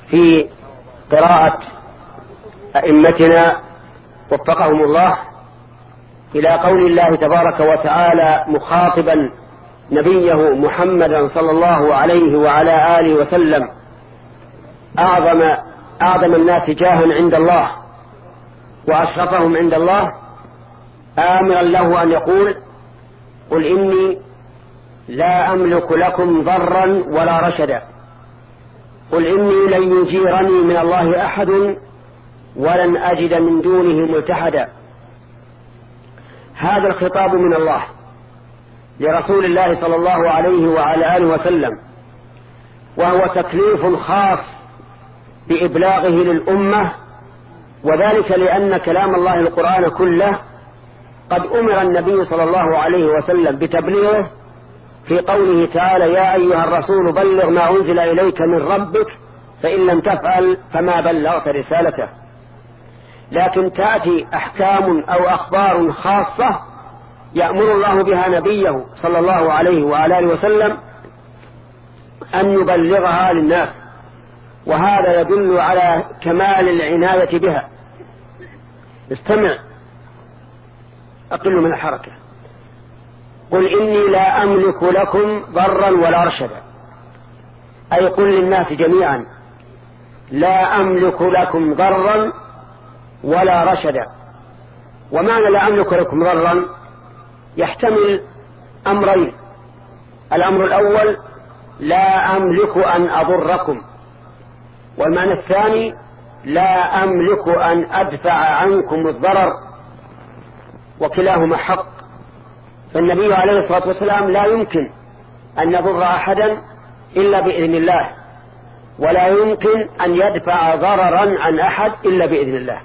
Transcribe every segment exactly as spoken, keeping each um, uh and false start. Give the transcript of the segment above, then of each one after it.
في قراءة أئمتنا وفقهم الله إلى قول الله تبارك وتعالى مخاطبا نبيه محمدا صلى الله عليه وعلى آله وسلم أعظم, أعظم الناس جاها عند الله وأشرفهم عند الله، آمرا له أن يقول: قل إني لا أملك لكم ضرا ولا رشدا، قل إني لن يجيرني من الله أحد ولن أجد من دونه ملتحدا. هذا الخطاب من الله لرسول الله صلى الله عليه وعلى آله وسلم، وهو تكليف خاص بإبلاغه للأمة، وذلك لأن كلام الله القرآن كله قد أمر النبي صلى الله عليه وسلم بتبليغه في قوله تعالى: يا أيها الرسول بلغ ما أنزل إليك من ربك فإن لم تفعل فما بلغت رسالته. لكن تأتي أحكام أو أخبار خاصة يأمر الله بها نبيه صلى الله عليه وعلى آله وسلم أن يبلغها للناس، وهذا يدل على كمال العناية بها. استمع، أقل من الحركة. قل إني لا أملك لكم ضرا ولا رشدا، أي قل للناس جميعا: لا أملك لكم ضرا ولا رشدا. ومعنى لا أملك لكم ضرا يحتمل أمرين: الأمر الأول لا أملك أن أضركم، والمعنى الثاني لا أملك أن أدفع عنكم الضرر، وكلاهما حق. فالنبي عليه الصلاة والسلام لا يمكن أن يضر أحدا إلا بإذن الله، ولا يمكن أن يدفع ضررا عن أحد إلا بإذن الله،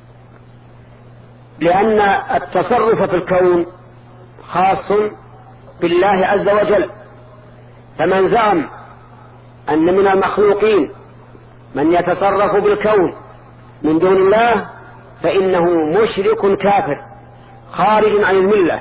لأن التصرف في الكون خاص بالله عز وجل. فمن زعم أن من المخلوقين من يتصرف بالكون من دون الله فإنه مشرك كافر خارج عن الملة.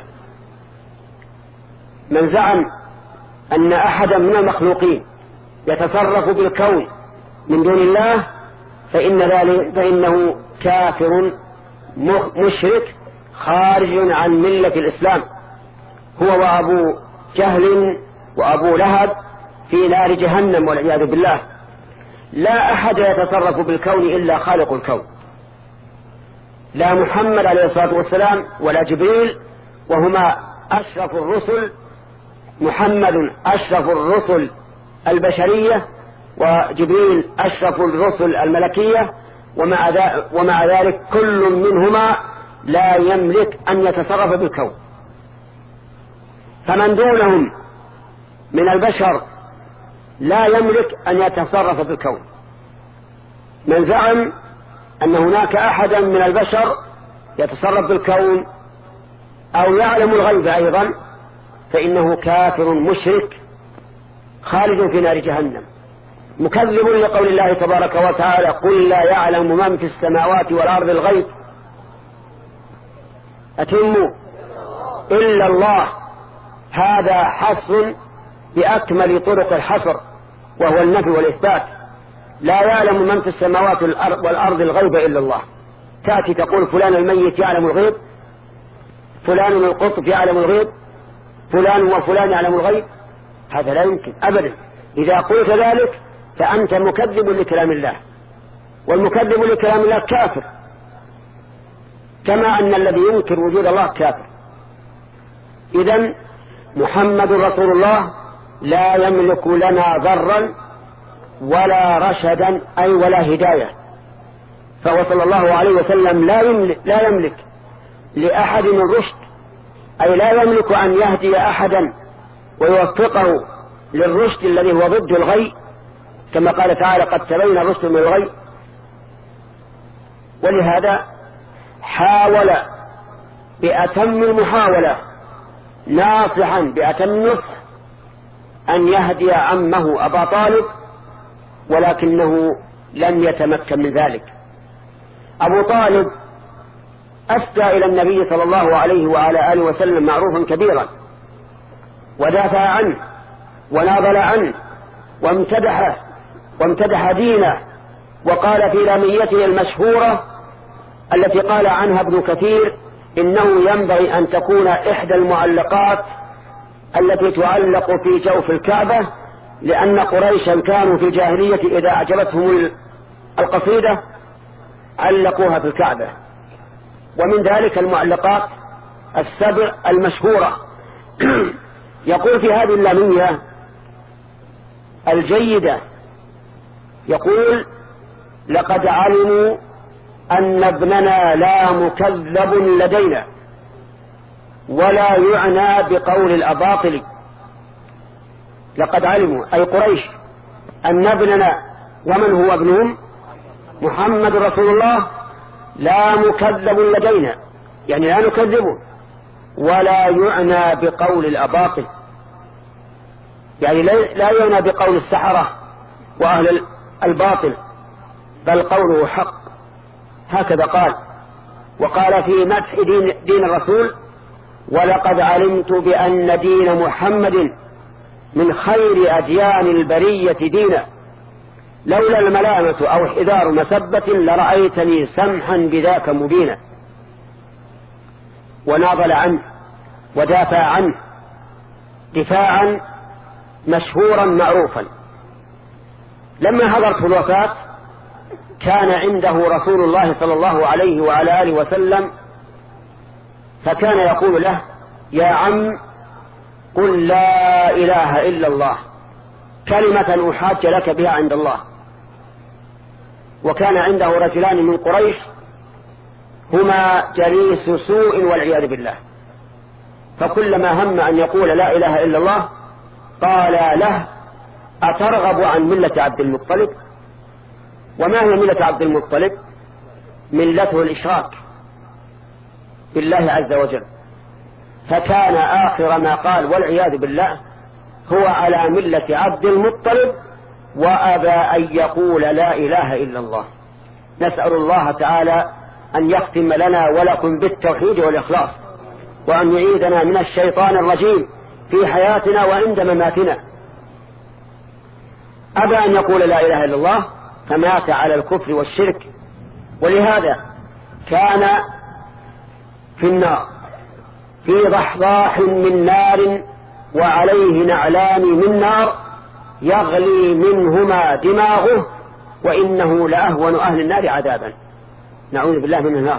من زعم أن أحدا من المخلوقين يتصرف بالكون من دون الله فإن ذلك فإنه كافر مشرك خارج عن ملة الإسلام، هو وأبو جهل وأبو لهب في نار جهنم والعياذ بالله. لا أحد يتصرف بالكون إلا خالق الكون، لا محمد عليه الصلاة والسلام ولا جبريل، وهما أشرف الرسل. محمد أشرف الرسل البشرية، وجبريل أشرف الرسل الملكية، ومع, ومع ذلك كل منهما لا يملك أن يتصرف بالكون. فمن دونهم من البشر لا يملك أن يتصرف بالكون. من زعم أن هناك أحدا من البشر يتصرف بالكون أو يعلم الغيب أيضا فإنه كافر مشرك خالد في نار جهنم، مكذب لقول الله تبارك وتعالى: قل لا يعلم من في السماوات والأرض الغيب أتم إلا الله. هذا حصر بأكمل طرق الحصر، وهو النفي والإثبات. لا يعلم من في السماوات والأرض الغيب إلا الله. تأتي تقول فلان الميت يعلم الغيب، فلان القطب يعلم الغيب، فلان وفلان يعلم الغيب، هذا لا يمكن أبدا. إذا قلت ذلك فأنت مكذب لكلام الله، والمكذب لكلام الله كافر، كما أن الذي ينكر وجود الله كافر. إذن محمد رسول الله لا يملك لنا ضرا ولا رشدا، أي ولا هداية. فهو صلى الله عليه وسلم لا يملك, لا يملك لأحد الرشد، أي لا يملك أن يهدي أحدا ويوفقه للرشد الذي هو ضد الغي، كما قال تعالى: قد تبين الرشد من الغي. ولهذا حاول بأتم المحاولة ناصحا بأتم النصح أن يهدي عمه أبا طالب، ولكنه لم يتمكن من ذلك. أبو طالب أسدى إلى النبي صلى الله عليه وعلى آله وسلم معروفا كبيرا، ودافع عنه وناضل عنه وامتدحه وامتدح دينه وقال في لاميته المشهورة التي قال عنها ابن كثير إنه ينبغي أن تكون إحدى المعلقات التي تعلق في جوف الكعبة، لأن قريشا كانوا في الجاهلية إذا أعجبتهم القصيدة علقوها في الكعبة. ومن ذلك المعلقات السبع المشهورة. يقول في هذه اللامية الجيدة، يقول: لقد علموا أن ابننا لا مكذب لدينا ولا يعنى بقول الأباطل. لقد علموا أي قريش أن ابننا، ومن هو ابنهم؟ محمد رسول الله، لا مكذب لدينا، يعني لا نكذبه، ولا يعنى بقول الأباطل، يعني لا يعنى بقول السحرة وأهل الباطل، بل قوله حق. هكذا قال. وقال في مدح دين, دين الرسول: ولقد علمت بأن دين محمد من خير أديان البرية دينا، لولا الملامة أو حذار مسبة لرأيتني سمحا بذاك مبينا. وناضل عنه ودافع عنه دفاعا مشهورا معروفا. لما حضرته الوفاة كان عنده رسول الله صلى الله عليه وعلى آله وسلم، فكان يقول له: يا عم قل لا إله إلا الله، كلمة أحاج لك بها عند الله. وكان عنده رجلان من قريش هما جليس سوء والعياذ بالله، فكلما هم أن يقول لا إله إلا الله قال له: أترغب عن ملة عبد المطلب؟ وما هي ملة عبد المطلب؟ ملته الإشراك بالله عز وجل. فكان آخر ما قال والعياذ بالله هو على ملة عبد المطلب، وأبى أن يقول لا إله إلا الله. نسأل الله تعالى أن يختم لنا ولكم بالتوحيد والإخلاص، وأن يعيدنا من الشيطان الرجيم في حياتنا وعند مماتنا. أبى أن يقول لا إله إلا الله فمات على الكفر والشرك، ولهذا كان في النار في ضحضاح من نار وعليه نعلان من نار يغلي منهما دماغه، وإنه لأهون أهل النار عذابا. نعوذ بالله من النار.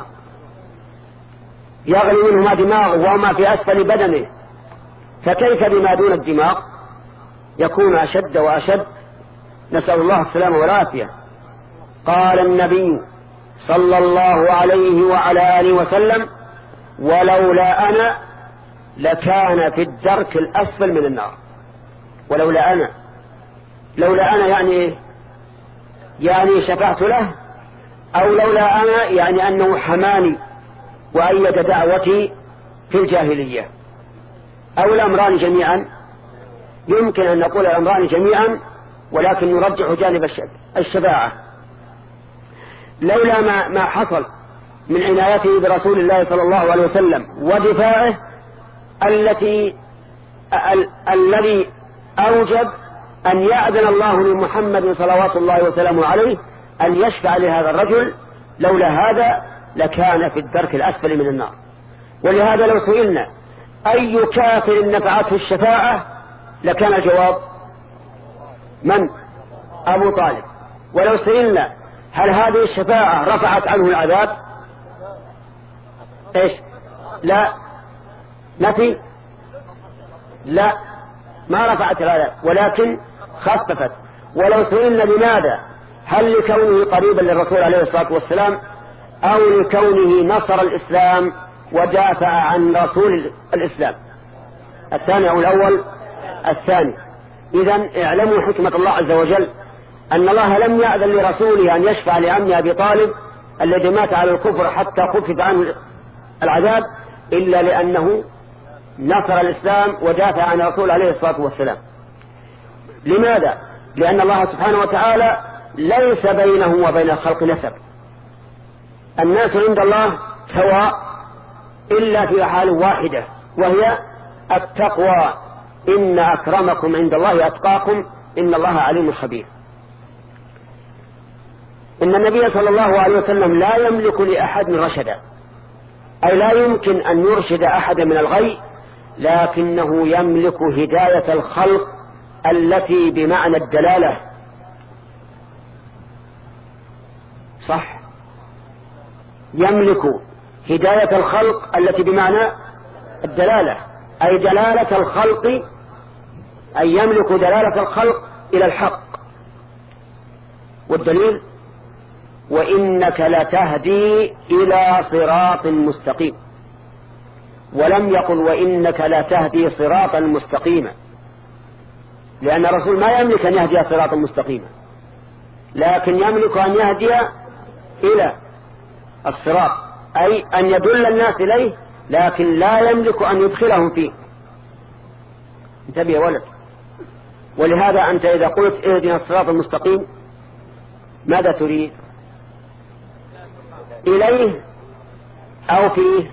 يغلي منهما دماغه وهما في أسفل بدنه، فكيف بما دون الدماغ؟ يكون أشد وأشد، نسأل الله السلامة والعافية. قال النبي صلى الله عليه وعلى آله وسلم: ولولا أنا لكان في الدرك الأسفل من النار. ولولا أنا، لولا أنا يعني يعني شفعت له، أو لولا أنا يعني أنه حماني وأيد دعوتي في الجاهلية، أو الأمران جميعا. يمكن أن نقول الأمران جميعا، ولكن نرجح جانب الشفاعة. لولا ما, ما حصل من عنايته برسول الله صلى الله عليه وسلم ودفاعه التي ال الذي أوجب أن يأذن الله لمحمد صلوات الله وسلامه عليه أن يشفع لهذا الرجل، لولا هذا لكان في الدرك الأسفل من النار. ولهذا لو سئلنا أي كافر نفعته الشفاعة لكان الجواب من؟ أبو طالب. ولو سئلنا هل هذه الشفاعة رفعت عنه العذاب؟ إيش؟ لا. نفي؟ لا، ما رفعت العذاب ولكن خففت. ولو سئلنا لماذا؟ هل لكونه قريبا للرسول عليه الصلاة والسلام، أو لكونه نصر الإسلام ودافع عن رسول الإسلام؟ الثاني أو الأول؟ الثاني. إذن اعلموا حكمة الله عز وجل أن الله لم يأذن لرسوله أن يشفع لعم أبي طالب الذي مات على الكفر حتى خفف عنه العذاب إلا لأنه نصر الإسلام ودافع عن رسول عليه الصلاة والسلام. لماذا؟ لأن الله سبحانه وتعالى ليس بينه وبين الخلق نسب. الناس عند الله سواء إلا في حال واحدة، وهي التقوى. إن أكرمكم عند الله أتقاكم إن الله عليم خبير. إن النبي صلى الله عليه وسلم لا يملك لأحد رشدا، أي لا يمكن أن يرشد أحد من الغي، لكنه يملك هداية الخلق التي بمعنى الدلالة. صح، يملك هداية الخلق التي بمعنى الدلالة، أي دلالة الخلق، أي يملك دلالة الخلق إلى الحق. والدليل: وإنك لتهدي إلى صراط مستقيم، ولم يقل وإنك لتهدي صراطا مستقيما، لأن الرسول ما يملك أن يهدي صراطا مستقيما، لكن يملك أن يهدي إلى الصراط، أي أن يدل الناس إليه، لكن لا يملك أن يدخلهم فيه. انتبه يا ولد. ولهذا أنت إذا قلت اهدنا الصراط المستقيم ماذا تريد؟ إليه أو فيه؟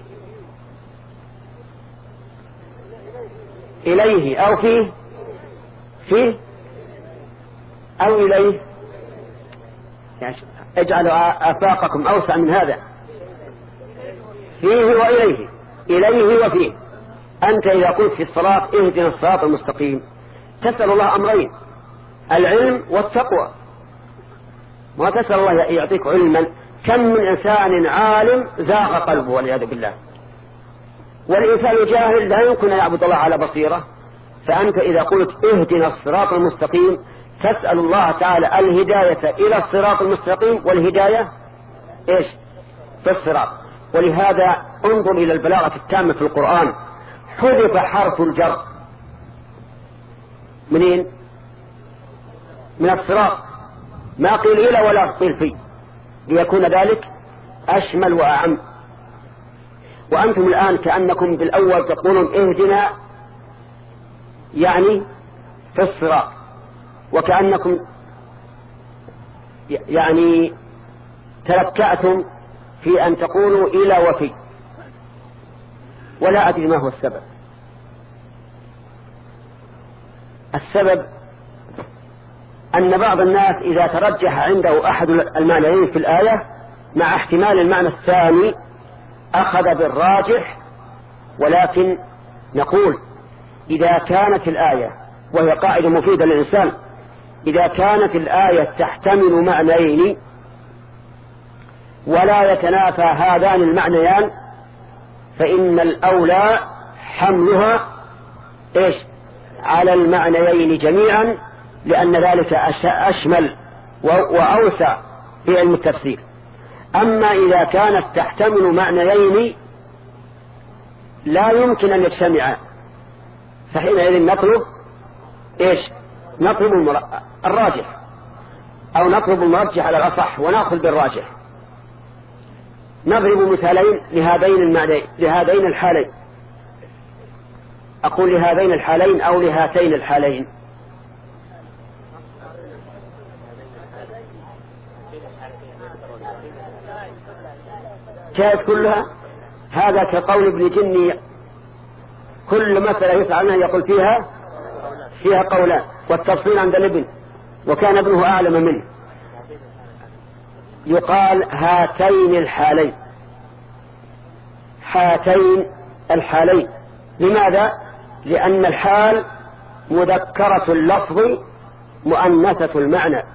إليه أو فيه؟ فيه أو إليه؟ يعني اجعلوا آفاقكم أوسع من هذا. فيه وإليه، إليه وفيه. أنت إذا قلت في الصلاة اهدنا الصراط المستقيم تسأل الله أمرين: العلم والتقوى. ما تسأل الله يعطيك علما، كم من إنسان عالم زاغ قلبه والعياذ بالله، والإنسان جاهل لا يمكن أن يعبد الله على بصيرة. فأنت إذا قلت اهدنا الصراط المستقيم تسأل الله تعالى الهداية إلى الصراط المستقيم، والهداية إيش؟ في الصراط. ولهذا انظر إلى البلاغة التامة في القرآن، حذف حرف الجر منين؟ من الصراط، ما قيل إلى ولا قيل في، ليكون ذلك أشمل وأعم. وأنتم الآن كأنكم بالأول تقولون اهدنا يعني في الصراط، وكأنكم يعني تلكأتم في أن تقولوا إلى وفي، ولا أدري ما هو السبب. السبب أن بعض الناس إذا ترجح عنده أحد المعنيين في الآية مع احتمال المعنى الثاني أخذ بالراجح. ولكن نقول إذا كانت الآية، وهي قاعدة مفيدة للإنسان، إذا كانت الآية تحتمل معنيين ولا يتنافى هذان المعنيان فإن الأولى حملها إيش؟ على المعنيين جميعا، لأن ذلك أشمل وأوسع في علم التفسير. أما إذا كانت تحتمل معنيين لا يمكن أن يجتمعا فحينئذ نطلب إيش؟ نطلب الراجح، أو نطلب المرجح على الأصح ونأخذ بالراجح. نضرب مثالين لهذين المعنيين، لهذين الحالين. أقول لهذين الحالين أو لهاتين الحالين. جائز كلها. هذا كقول ابن جني: كل مسألة يسأل عنها يقول فيها فيها قولان، والتفصيل عند الابن، وكان ابنه أعلم منه. يقال هاتين الحالين، هاتين الحالين. لماذا؟ لأن الحال مذكرة اللفظ مؤنثة المعنى.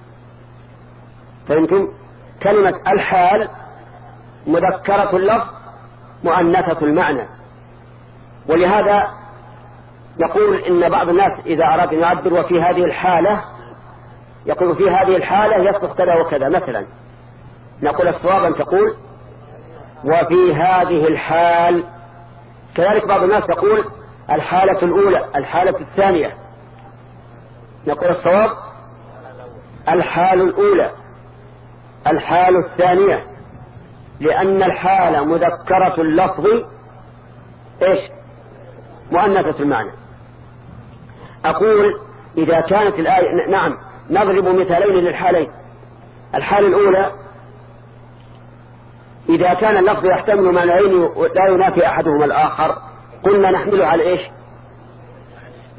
فهمتم؟ كلمة الحال مذكرة اللفظ مؤنثة المعنى. ولهذا يقول إن بعض الناس إذا أراد أن يعبر وفي هذه الحالة يقول في هذه الحالة يصدق كذا وكذا مثلا، نقول الصواب أن تقول وفي هذه الحال. كذلك بعض الناس يقول الحالة الأولى، الحالة الثانية، نقول الصواب الحال الأولى، الحال الثانية، لأن الحالة مذكرة اللفظ إيش؟ مؤنثة المعنى. أقول إذا كانت الآية، نعم نضرب مثالين للحالين. الحالة الأولى إذا كان اللفظ يحتمل معنيين لا ينافي أحدهما الآخر قلنا نحمله على إيش؟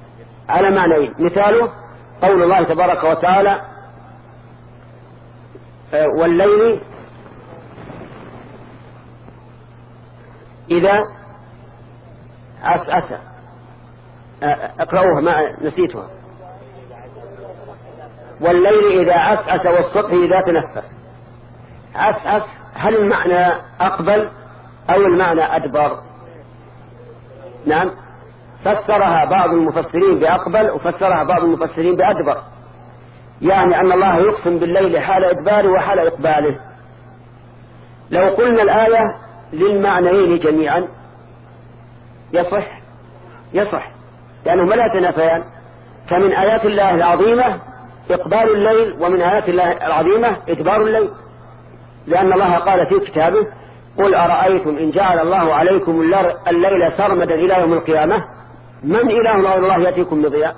على معنيين. مثاله قول الله تبارك وتعالى والليل إذا عسعس. اقرأوها ما نسيتها. والليل إذا عسعس والصبح إذا تنفس. عسعس هل المعنى أقبل أو المعنى أدبر؟ نعم، فسرها بعض المفسرين بأقبل وفسرها بعض المفسرين بأدبر، يعني أن الله يقسم بالليل حال إدباره وحال إقباله. لو قلنا الآية للمعنيين جميعا يصح يصح لأنهما لا يتنافيان. فمن آيات الله العظيمة إقبال الليل، ومن آيات الله العظيمة إدبار الليل، لأن الله قال في كتابه: قل أرأيتم إن جعل الله عليكم الليل سرمدا إلى يوم القيامة من إله غير الله يأتيكم بضياء.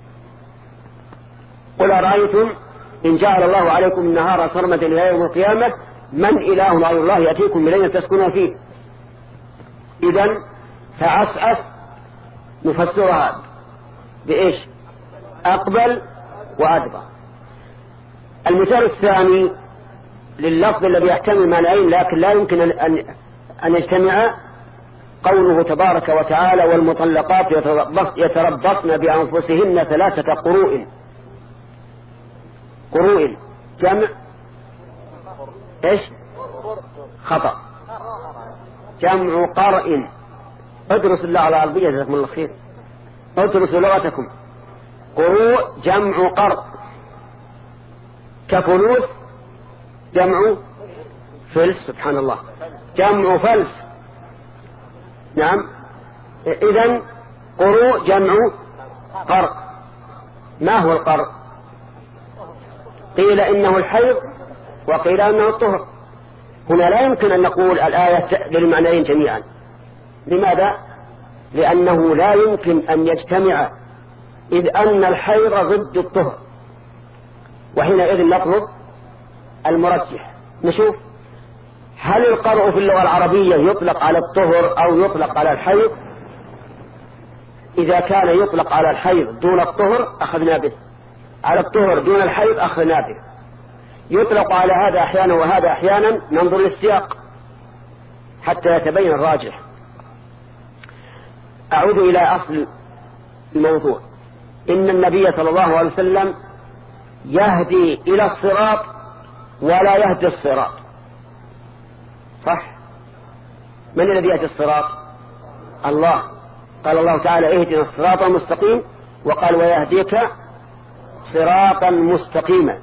قل أرأيتم إن جعل الله عليكم النهار سرمدا إلى يوم القيامة من إله غير الله يأتيكم بليل تسكنون فيه. إذن فعسعس نفسرها بإيش؟ أقبل وأدبر. المثال الثاني لللفظ الذي يحتمل معنيين لكن لا يمكن أن أن يجتمع قوله تبارك وتعالى: والمطلقات يتربصن بأنفسهن ثلاثة قروء. قروء جمع إيش؟ خطأ، جمع قرء. ادرس الله على العربية جزاكم الله خير، ادرسوا لغتكم. قروء جمع قرء، كفلوس جمع فلس، سبحان الله، جمع فلس. نعم، إذن قروء جمع قرء. ما هو القرء؟ قيل إنه الحيض وقيل إنه الطهر. هنا لا يمكن أن نقول الآية للمعنيين جميعا. لماذا؟ لأنه لا يمكن أن يجتمع، إذ أن الحيض ضد الطهر، وحينئذ نطلب المرجح. نشوف هل القرء في اللغة العربية يطلق على الطهر أو يطلق على الحيض. إذا كان يطلق على الحيض دون الطهر أخذنا به، على الطهر دون الحيض أخذنا به. يطلق على هذا أحيانا وهذا أحيانا، ننظر للسياق حتى يتبين الراجح. أعود إلى أصل الموضوع. إن النبي صلى الله عليه وسلم يهدي إلى الصراط ولا يهدي الصراط، صح؟ من الذي يهدي الصراط؟ الله. قال الله تعالى: اهدنا الصراط المستقيم، وقال: ويهديك صراطا مستقيما.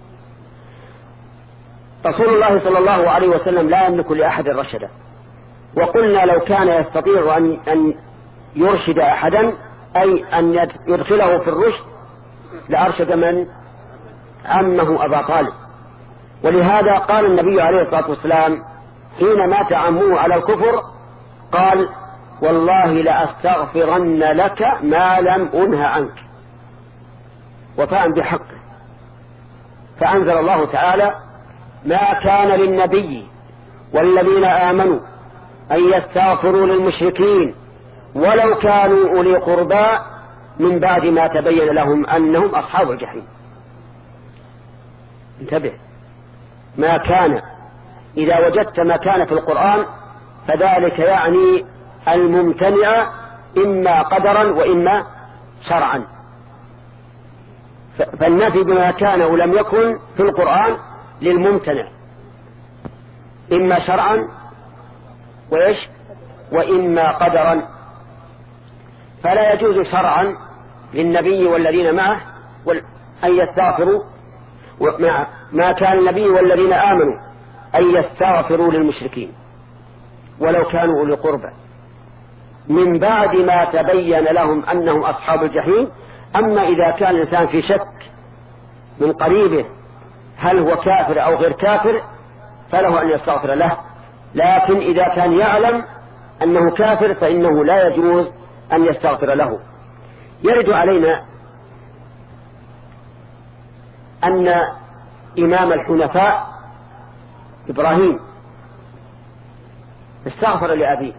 رسول الله صلى الله عليه وسلم لا يملك لأحد رشدا، وقلنا لو كان يستطيع أن, أن يرشد أحدا، أي أن يدخله في الرشد، لأرشد من؟ عمه أبا طالب. ولهذا قال النبي عليه الصلاة والسلام حين مات عمه على الكفر، قال: والله لأستغفرن لك ما لم أنه عنك، وفاء بحقه. فأنزل الله تعالى: ما كان للنبي والذين آمنوا أن يستغفروا للمشركين ولو كانوا أولي قربى من بعد ما تبين لهم أنهم أصحاب الجحيم. انتبه، ما كان. إذا وجدت ما كان في القرآن فذلك يعني الممتنع إما قدرا وإما شرعا. فالنفي بما كان ولم يكن في القرآن للممتنع إما شرعا وإيش وإما قدرا. فلا يجوز شرعا للنبي والذين معه أن يستغفروا، ما كان النبي والذين آمنوا أن يستغفروا للمشركين ولو كانوا أولي قربى من بعد ما تبين لهم أنهم أصحاب الجحيم. أما إذا كان الإنسان في شك من قريبه هل هو كافر أو غير كافر فله أن يستغفر له، لكن إذا كان يعلم أنه كافر فإنه لا يجوز أن يستغفر له. يرد علينا أن إمام الحنفاء إبراهيم استغفر لأبيه،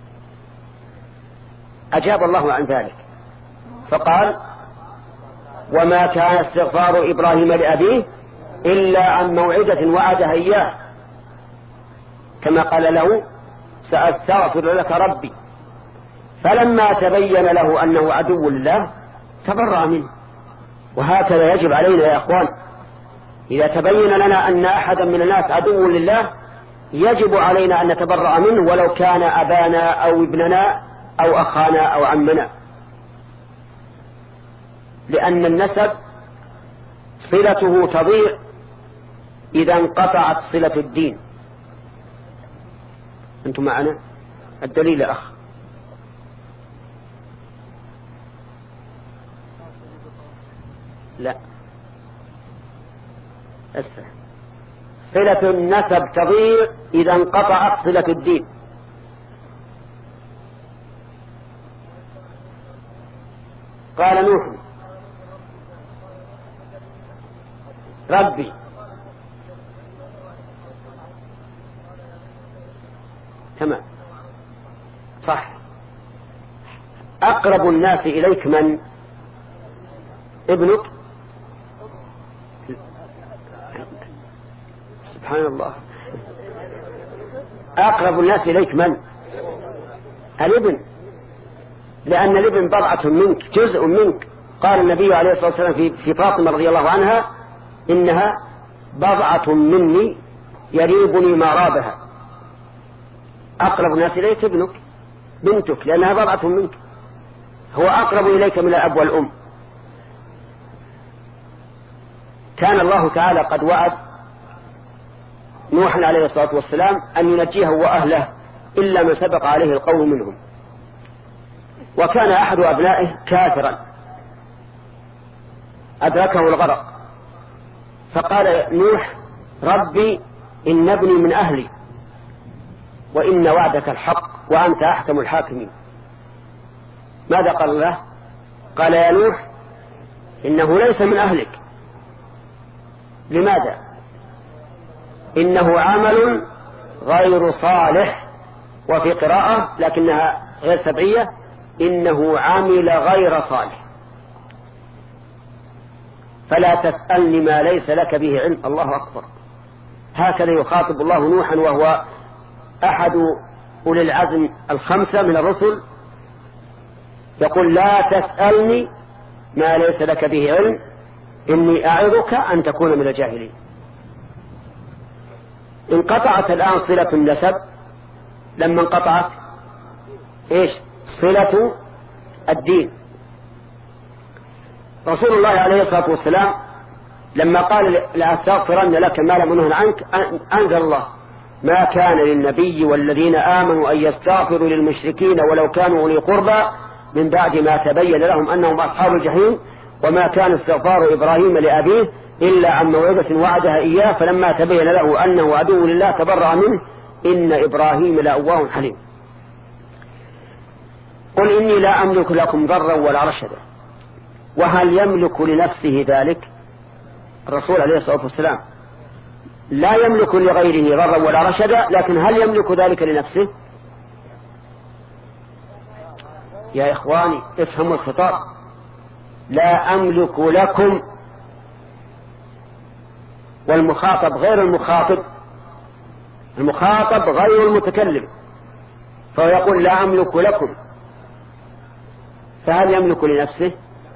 أجاب الله عن ذلك فقال: وما كان استغفار إبراهيم لأبيه إلا عن موعدة وعدها إياه، كما قال له سأستغفر لك ربي، فلما تبين له أنه عدو لله تبرأ منه. وهكذا يجب علينا يا أخوان، إذا تبين لنا أن أحدا من الناس عدو لله يجب علينا أن نتبرأ منه، ولو كان أبانا أو ابننا أو أخانا أو عمنا، لأن النسب صلته تضيع إذا انقطعت صلة الدين. أنتم معنا؟ الدليل يا أخ. لا أسفل. صلة النسب تضيع إذا انقطعت صلة الدين. قال نوح ربي، تمام صح. أقرب الناس إليك من؟ ابنك. سبحان الله. أقرب الناس إليك من؟ الابن، لأن الابن بضعة منك، جزء منك. قال النبي عليه الصلاة والسلام في في فاطمة رضي الله عنها إنها بضعة مني يريبني ما رابها. أقرب الناس إليك ابنك، بنتك، لأنها بضعة منك، هو أقرب إليك من الأب والأم. كان الله تعالى قد وعد نوح عليه الصلاة والسلام أن ينجيه وأهله إلا من سبق عليه القول منهم، وكان أحد أبنائه كافرا أدركه الغرق، فقال نوح ربي إن ابني من أهلي وإن وعدك الحق وأنت أحكم الحاكمين. ماذا قال له؟ قال يا نوح إنه ليس من أهلك. لماذا؟ إنه عمل غير صالح، وفي قراءة لكنها غير سبعية إنه عمل غير صالح، فلا تسألني ما ليس لك به علم. الله أكبر. هكذا يخاطب الله نوحا وهو أحد أولي العزم الخمسة من الرسل، يقول لا تسألني ما ليس لك به علم إني أعظك أن تكون من الجاهلين. انقطعت الآن صلة النسب. لما انقطعت إيش؟ صلة الدين. رسول الله عليه الصلاة والسلام لما قال لأستغفرن لك ما لم أنه عنك أنزل الله ما كان للنبي والذين آمنوا أن يستغفروا للمشركين ولو كانوا أولي قربى من بعد ما تبين لهم أنهم أصحاب الجحيم وما كان استغفار إبراهيم لأبيه إلا عن موعدة وعدها إياه فلما تبين له أنه عدو لله تبرأ منه إن إبراهيم لأواه حليم. قل إني لا أملك لكم ضرا ولا رشدا. وهل يملك لنفسه ذلك؟ الرسول عليه الصلاة والسلام لا يملك لغيره ضرا ولا رشدا، لكن هل يملك ذلك لنفسه؟ يا إخواني افهموا الخطاب. لا أملك لكم، والمخاطب غير المخاطب، المخاطب غير المتكلم، فهو يقول لا أملك لكم، فهل يملك لنفسه؟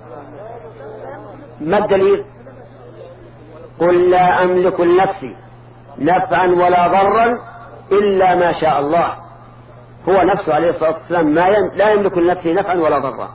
ما الدليل؟ قل لا أملك لنفسي نفعا ولا ضرا إلا ما شاء الله. هو نفسه عليه الصلاة والسلام ما ين... لا يملك لنفسه نفعا ولا ضرا.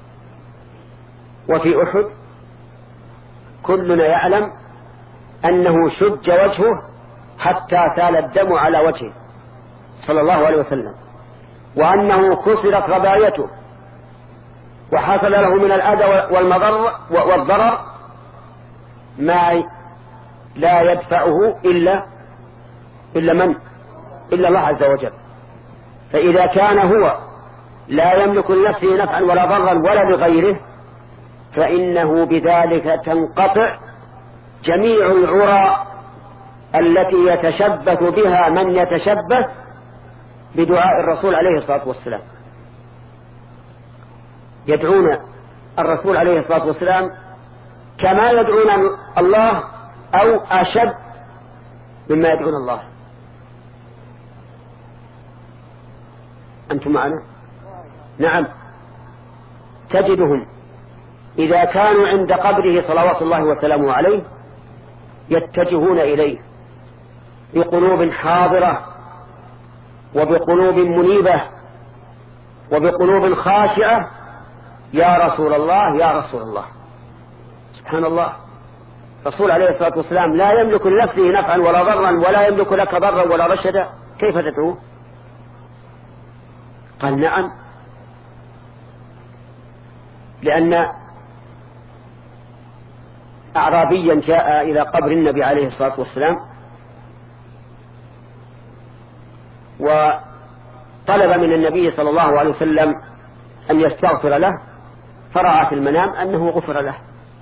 وفي أحد كلنا يعلم أنه شج وجهه حتى سال الدم على وجهه صلى الله عليه وسلم، وأنه كسرت رباعيته وحصل له من الأذى والمضر والضرر ما لا يدفعه إلا إلا من؟ إلا الله عز وجل. فإذا كان هو لا يملك لنفسه نفعا ولا ضرا ولا لغيره فإنه بذلك تنقطع جميع العرى التي يتشبث بها من يتشبث بدعاء الرسول عليه الصلاة والسلام. يدعون الرسول عليه الصلاة والسلام كما يدعون الله أو أشد مما يدعون الله. أنتم معنا؟ نعم. تجدهم إذا كانوا عند قبره صلوات الله وسلامه عليه يتجهون إليه بقلوب حاضرة وبقلوب منيبة وبقلوب خاشعة: يا رسول الله يا رسول الله. سبحان الله، الرسول عليه الصلاة والسلام لا يملك لنفسه نفعا ولا ضرا ولا يملك لك ضرا ولا رشدا، كيف تدعوه؟ قال: نعم، لأن أعرابيا جاء إلى قبر النبي عليه الصلاة والسلام وطلب من النبي صلى الله عليه وسلم أن يستغفر له، فرأى في المنام أنه غفر له.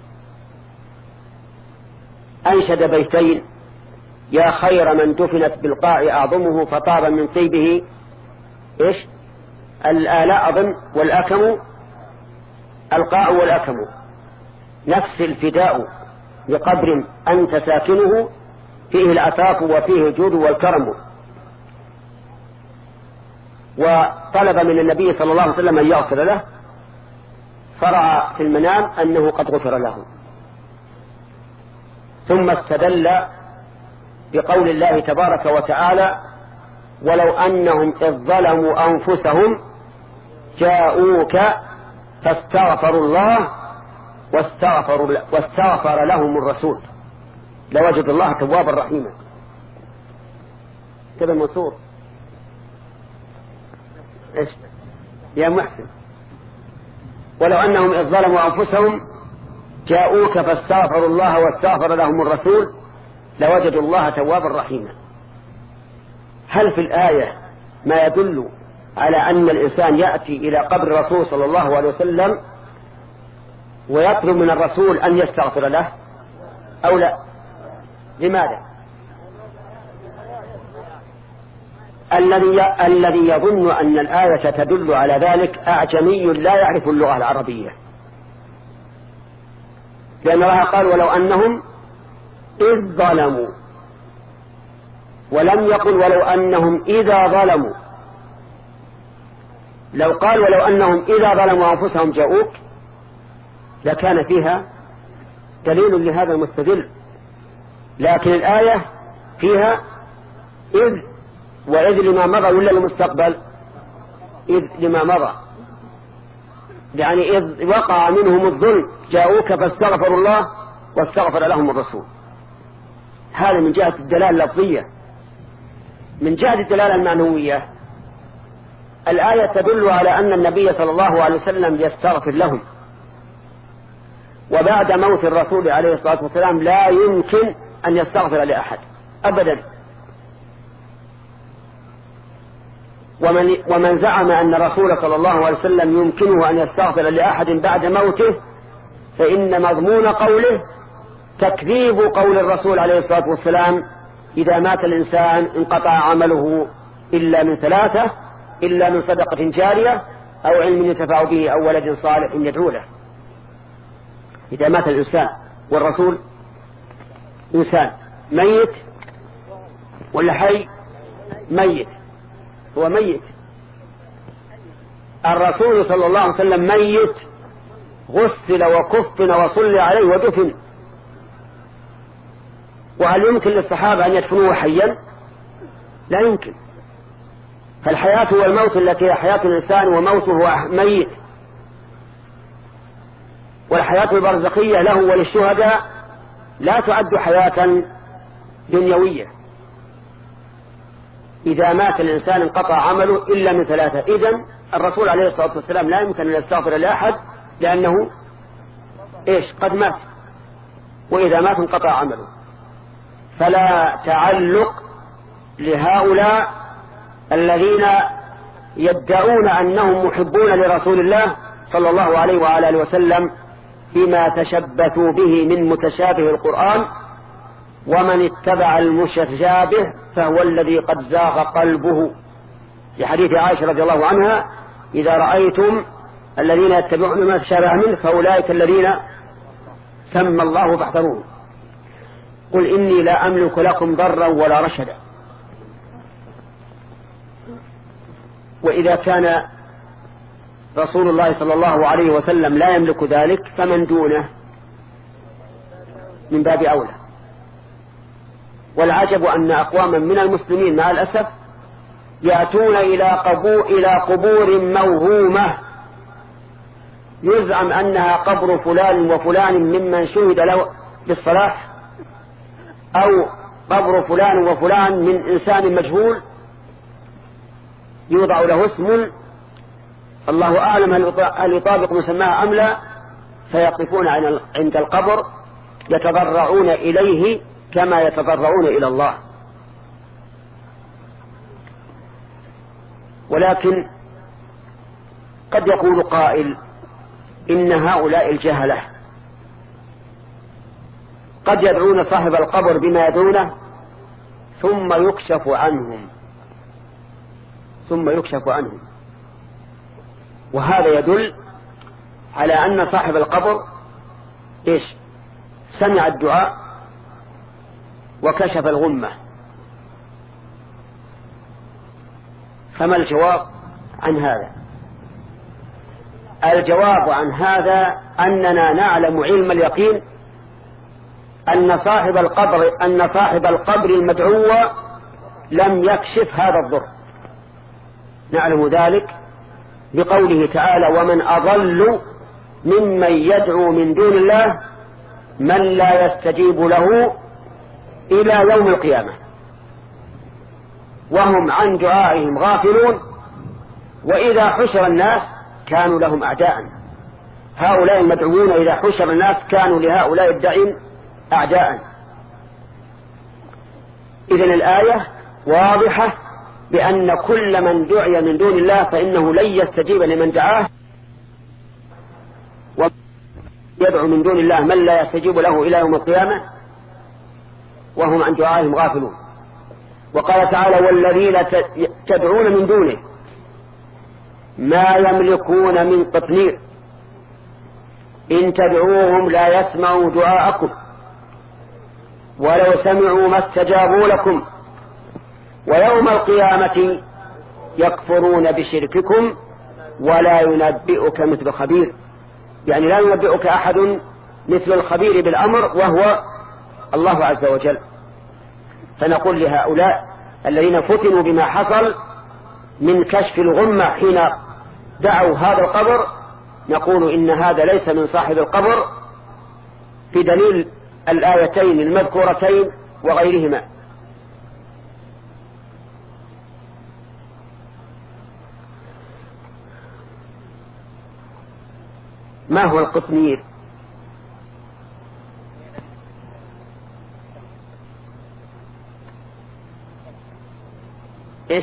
أنشد بيتين: يا خير من دفنت بالقاع أعظمه فطاب من طيبه إيش الآلاء أظن والأكم القاع والأكم، نفس الفداء بقبر أنت ساكنه فيه العفاف وفيه الجود والكرم. وطلب من النبي صلى الله عليه وسلم أن يغفر له، فرأى في المنام أنه قد غفر له. ثم استدل بقول الله تبارك وتعالى: ولو أنهم إذ ظلموا أنفسهم جاءوك فاستغفروا الله واستغفر, واستغفر لهم الرسول لوجدوا الله توابا رحيما. كذا منصور إيش يا محسن؟ ولو أنهم إذ ظلموا أنفسهم جاءوك فاستغفروا الله واستغفر لهم الرسول لوجدوا الله توابا رحيما. هل في الآية ما يدل على أن الإنسان يأتي إلى قبر الرسول صلى الله عليه وسلم ويطلب من الرسول أن يستغفر له أو لا؟ لماذا؟ الذي الذي يظن أن الآية تدل على ذلك أعجمي لا يعرف اللغة العربية، لأن الله قال: ولو أنهم إذ ظلموا، ولم يقل ولو أنهم إذا ظلموا. لو قال ولو أنهم إذا ظلموا أنفسهم جاءوك لكان فيها دليل لهذا المستدل، لكن الآية فيها إذ، وإذ لما مضى ولا المستقبل؟ إذ لما مضى، يعني إذ وقع منهم الظلم جاءوك فاستغفروا الله واستغفر لهم الرسول. هذا من جهة الدلالة اللفظية. من جهة الدلالة المعنوية الآية تدل على أن النبي صلى الله عليه وسلم يستغفر لهم، وبعد موت الرسول عليه الصلاة والسلام لا يمكن أن يستغفر لأحد أبدا. ومن, ومن زعم أن الرسول صلى الله عليه وسلم يمكنه أن يستغفر لأحد بعد موته فإن مضمون قوله تكذيب قول الرسول عليه الصلاة والسلام: إذا مات الإنسان انقطع عمله إلا من ثلاثة: إلا من صدقة جارية أو علم ينتفع به أو ولد صالح يدعو له. إذا مات الإنسان، والرسول إنسان ميت ولا حي؟ ميت، هو ميت. الرسول صلى الله عليه وسلم ميت، غسل وكفن وصلي عليه ودفن. وهل يمكن للصحابة أن يدفنوه حيا؟ لا يمكن. فالحياة والموت التي هي حياة الإنسان وموته هو ميت، والحياة البرزخية له وللشهداء لا تعد حياة دنيوية. إذا مات الإنسان انقطع عمله إلا من ثلاثة. إذن الرسول عليه الصلاة والسلام لا يمكن أن يستغفر لأحد لأنه إيش قد مات، وإذا مات انقطع عمله. فلا تعلق لهؤلاء الذين يدعون أنهم محبون لرسول الله صلى الله عليه وعلى آله وسلم فيما تشبثوا به من متشابه القرآن. ومن اتبع المتشابه فهو الذي قد زاغ قلبه، في حديث عائشة رضي الله عنها: إذا رأيتم الذين يتبعون ما تشابه منه فأولئك الذين سمى الله فاحذروه. قل إني لا أملك لكم ضرا ولا رشدا. وإذا كان رسول الله صلى الله عليه وسلم لا يملك ذلك فمن دونه من باب أولى. والعجب أن أقواما من المسلمين مع الأسف يأتون إلى قبور, إلى قبور موهومة يزعم أنها قبر فلان وفلان ممن شهد له بالصلاح، أو قبر فلان وفلان من إنسان مجهول يوضع له اسم الله أعلم هل يطابق مسماه أم لا، فيقفون عند القبر يتضرعون إليه كما يتضرعون إلى الله. ولكن قد يقول قائل إن هؤلاء الجهلة قد يدعون صاحب القبر بما يدعونه ثم يكشف عنهم ثم يكشف عنهم وهذا يدل على أن صاحب القبر إيش؟ سمع الدعاء وكشف الغمة. فما الجواب عن هذا؟ الجواب عن هذا أننا نعلم علم اليقين أن صاحب القبر أن صاحب القبر المدعو لم يكشف هذا الضر. نعلم ذلك بقوله تعالى: ومن أضل ممن يدعو من دون الله من لا يستجيب له إلى يوم القيامة وهم عن دعائهم غافلون وإذا حشر الناس كانوا لهم أعداء. هؤلاء المدعوون إذا حشر الناس كانوا لهؤلاء الداعين أعداء. إذن الآية واضحة بأن كل من دعي من دون الله فإنه لن يستجيب لمن دعاه، ويدعو من دون الله من لا يستجيب له إلى يوم القيامة وهم عن دعائهم غافلون. وقال تعالى: والذين تدعون من دونه ما يملكون من قطمير إن تدعوهم لا يسمعوا دعاءكم ولو سمعوا ما استجابوا لكم ويوم القيامة يكفرون بشرككم ولا ينبئك مثل خبير. يعني لا ينبئك أحد مثل الخبير بالأمر وهو الله عز وجل. فنقول لهؤلاء الذين فتنوا بما حصل من كشف الغمة حين دعوا هذا القبر نقول إن هذا ليس من صاحب القبر في دليل الآيتين المذكورتين وغيرهما. ما هو القطمير؟ إيش؟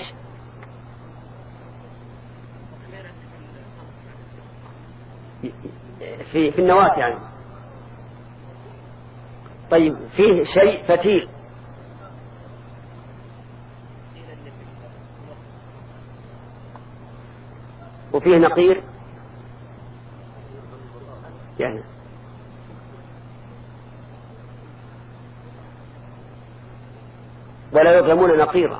في في النواة يعني. طيب فيه شيء فتيل وفيه نقير يعني. ولا يظلمون نقيرا.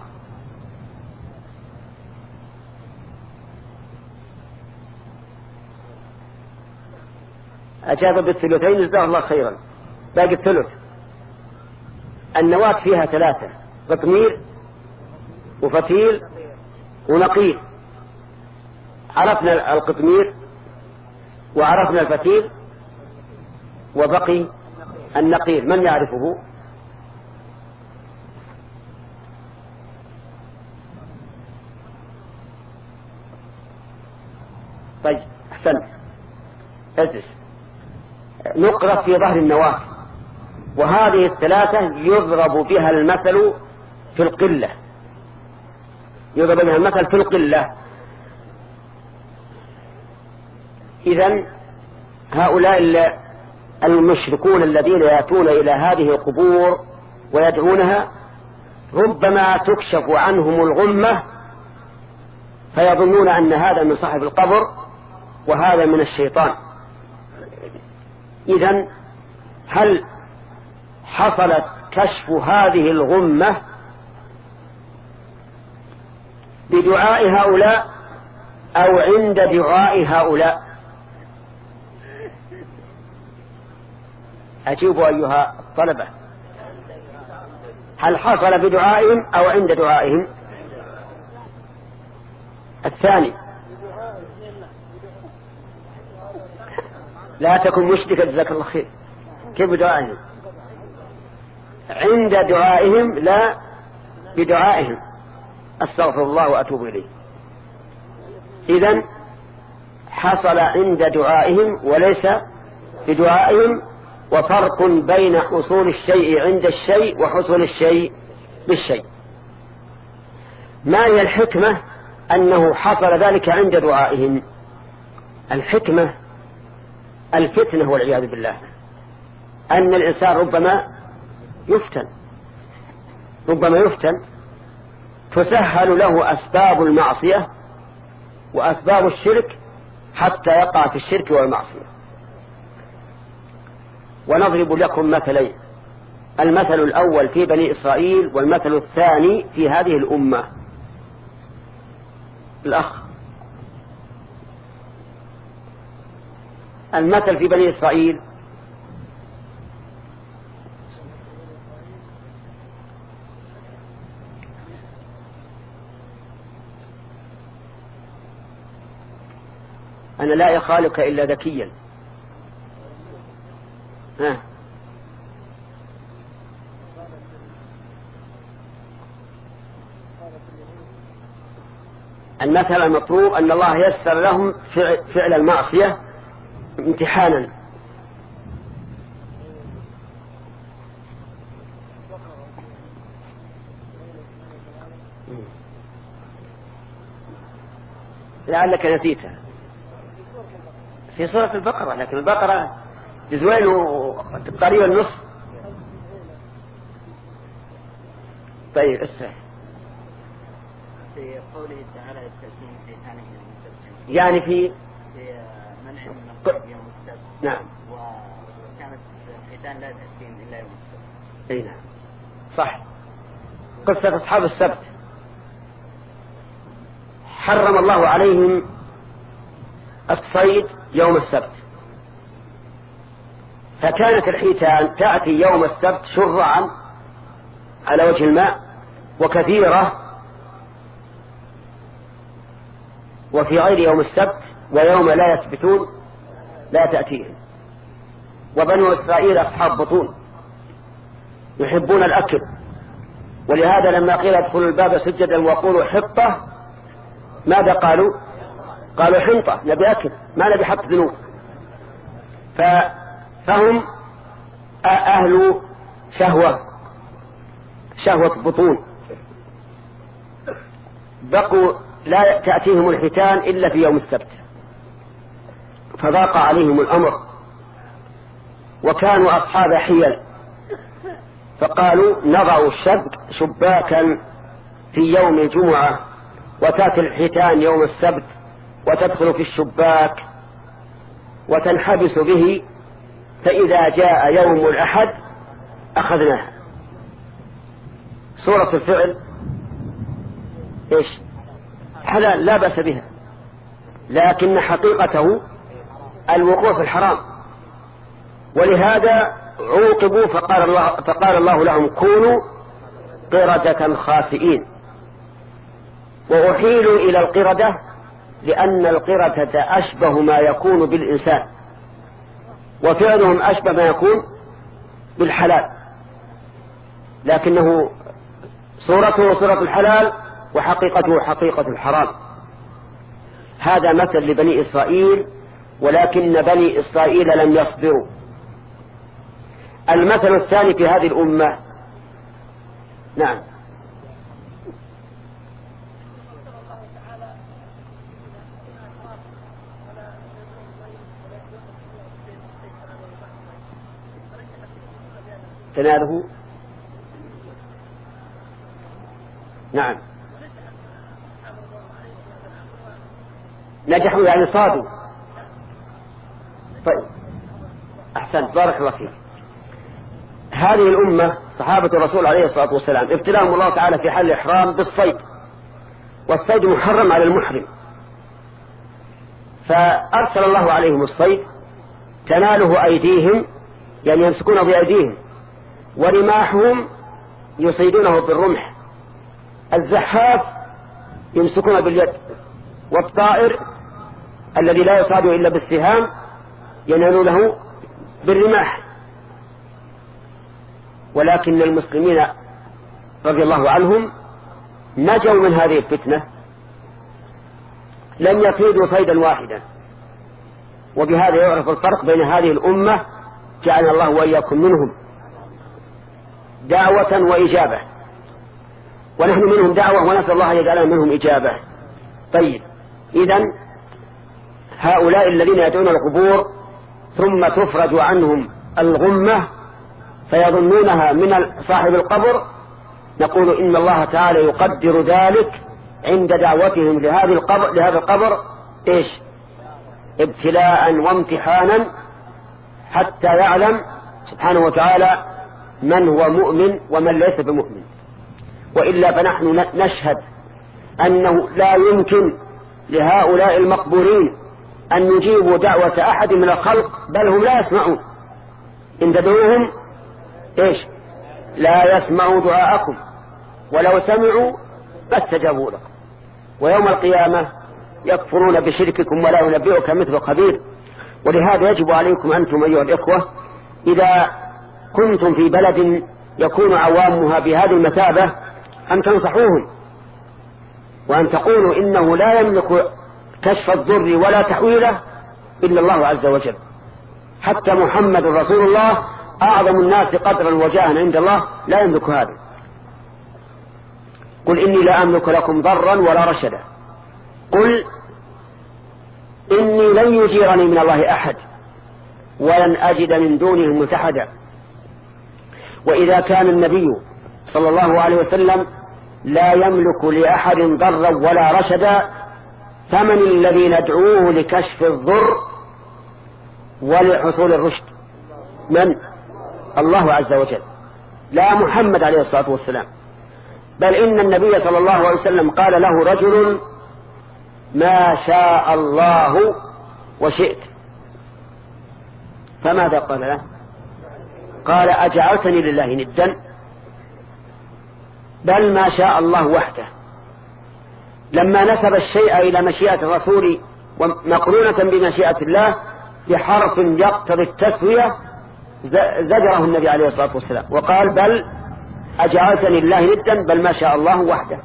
أجاب بالثلثين جزاه الله خيرا. باقي الثلث. النواة فيها ثلاثة: قطمير وفتيل ونقير. عرفنا القطمير وعرفنا الفتيل وبقي النقير. من يعرفه؟ طيب أحسن. أجلس. نقرأ في ظهر النواة. وهذه الثلاثة يضرب بها المثل في القلة. يضرب بها المثل في القلة. إذن هؤلاء المشركون الذين يأتون إلى هذه القبور ويدعونها ربما تكشف عنهم الغمة فيظنون أن هذا من صاحب القبر وهذا من الشيطان. إذن هل حصلت كشف هذه الغمة بدعاء هؤلاء أو عند دعاء هؤلاء؟ أجيبوا أيها الطلبة، هل حصل بدعائهم أو عند دعائهم؟ الثاني. لا تكن مشركا جزاك الله خير. كيف بدعائهم؟ عند دعائهم لا بدعائهم. استغفر الله واتوب اليه. اذن حصل عند دعائهم وليس بدعائهم، وفرق بين حصول الشيء عند الشيء وحصول الشيء بالشيء. ما هي الحكمة أنه حصل ذلك عند دعائهم؟ الحكمة الفتنة والعياذ بالله، أن الإنسان ربما يفتن ربما يفتن تسهل له أسباب المعصية وأسباب الشرك حتى يقع في الشرك والمعصية. ونضرب لكم مثلين، المثل الأول في بني إسرائيل والمثل الثاني في هذه الأمة. الأخ، المثل في بني إسرائيل أنا لا يخالك إلا ذكيا. ها. المثل المطلوب أن الله يسر لهم فعل المعصية امتحانا. لعلك نسيتها في سورة البقرة، لكن البقرة جزوين وتقريبا النصف. طيب استرح. في قوله تعالى يستأذن شيطانه يعني في في منع من الصيد يوم السبت. نعم. وكانت الختان لا تأتين إلا يوم السبت. أي نعم صح. قصة أصحاب السبت حرم الله عليهم الصيد يوم السبت، فكانت الحيتان تأتي يوم السبت شرعا على وجه الماء وكثيرة، وفي غير يوم السبت ويوم لا يسبتون لا تأتيهم. وبنو إسرائيل أصحاب بطون يحبون الأكل، ولهذا لما قيل ادخلوا الباب سجدا وقولوا حطة ماذا قالوا؟ قالوا حنطة، نبي أكل ما نبي حط ذنوب. فهم أهل شهوة شهوة بطون، بقوا لا تأتيهم الحيتان إلا في يوم السبت، فضاق عليهم الأمر وكانوا أصحاب حيل، فقالوا نضع الشبك شباكا في يوم الجمعة وتأتي الحيتان يوم السبت وتدخل في الشباك وتنحبس به، فإذا جاء يوم الأحد أخذناها. صورة الفعل إيش؟ حلال لا بأس بها، لكن حقيقته الوقوع في الحرام، ولهذا عوقبوا فقال الله, فقال الله لهم كونوا قردة خاسئين. وأحيلوا إلى القردة لأن القردة أشبه ما يكون بالإنسان، وفعلهم أشبه ما يكون بالحلال، لكنه صورته صورة الحلال وحقيقته حقيقة الحرام. هذا مثل لبني إسرائيل، ولكن بني إسرائيل لم يصبروا. المثل الثاني في هذه الأمة. نعم. تناله. نعم نجحوا يعني صادوا. طيب أحسنت بارك الله فيك. هذه الأمة صحابة الرسول عليه الصلاة والسلام ابتلاهم الله تعالى في حال الإحرام بالصيد، والصيد محرم على المحرم، فأرسل الله عليهم الصيد تناله أيديهم، يعني يمسكونه بأيديهم، ورماحهم يصيدونه بالرمح، الزحاف يمسكونه باليد، والطائر الذي لا يصاد إلا بالسهام ينالونه بالرماح. ولكن المسلمين رضي الله عنهم نجوا من هذه الفتنة، لم يصيدوا صيدا واحدا. وبهذا يعرف الفرق بين هذه الأمة، جعل الله وإياكم منهم، دعوة وإجابة، ونحن منهم دعوة ونسأل الله أن يجعلنا منهم إجابة. طيب، إذن هؤلاء الذين يدعون القبور ثم تفرج عنهم الغمة فيظنونها من صاحب القبر، نقول إن الله تعالى يقدر ذلك عند دعوتهم لهذا القبر, لهذا القبر إيش؟ ابتلاء وامتحانا، حتى يعلم سبحانه وتعالى من هو مؤمن ومن ليس بمؤمن. وإلا فنحن نشهد أنه لا يمكن لهؤلاء المقبورين أن يجيبوا دعوة أحد من الخلق، بل هم لا يسمعون. إن تدعوهم إيش؟ لا يسمعوا دعاءكم، ولو سمعوا ما استجابوا لكم، ويوم القيامة يكفرون بشرككم ولا ينبئك مثل خبير. ولهذا يجب عليكم أنتم أيها الإخوة إذا كنتم في بلد يكون عوامها بهذه المثابة أن تنصحوهم، وأن تقولوا إنه لا يملك كشف الضر ولا تحويله إلا الله عز وجل. حتى محمد رسول الله أعظم الناس قدرا وجاها عند الله لا يملك هذا. قل إني لا أملك لكم ضرا ولا رشدا، قل إني لن يجيرني من الله أحد ولن أجد من دونه ملتحدا. وإذا كان النبي صلى الله عليه وسلم لا يملك لأحد ضرا ولا رشدا، فمن الذي ندعوه لكشف الضر ولحصول الرشد؟ من؟ الله عز وجل، لا محمد عليه الصلاة والسلام. بل إن النبي صلى الله عليه وسلم قال له رجل: ما شاء الله وشئت. فماذا قال له؟ قال: أجعلتني لله ندا؟ بل ما شاء الله وحده. لما نسب الشيء إلى مشيئة الرسول ومقرونة بمشيئة الله بحرف يقتضي التسوية زجره النبي عليه الصلاة والسلام وقال: بل أجعلتني لله ندا، بل ما شاء الله وحده.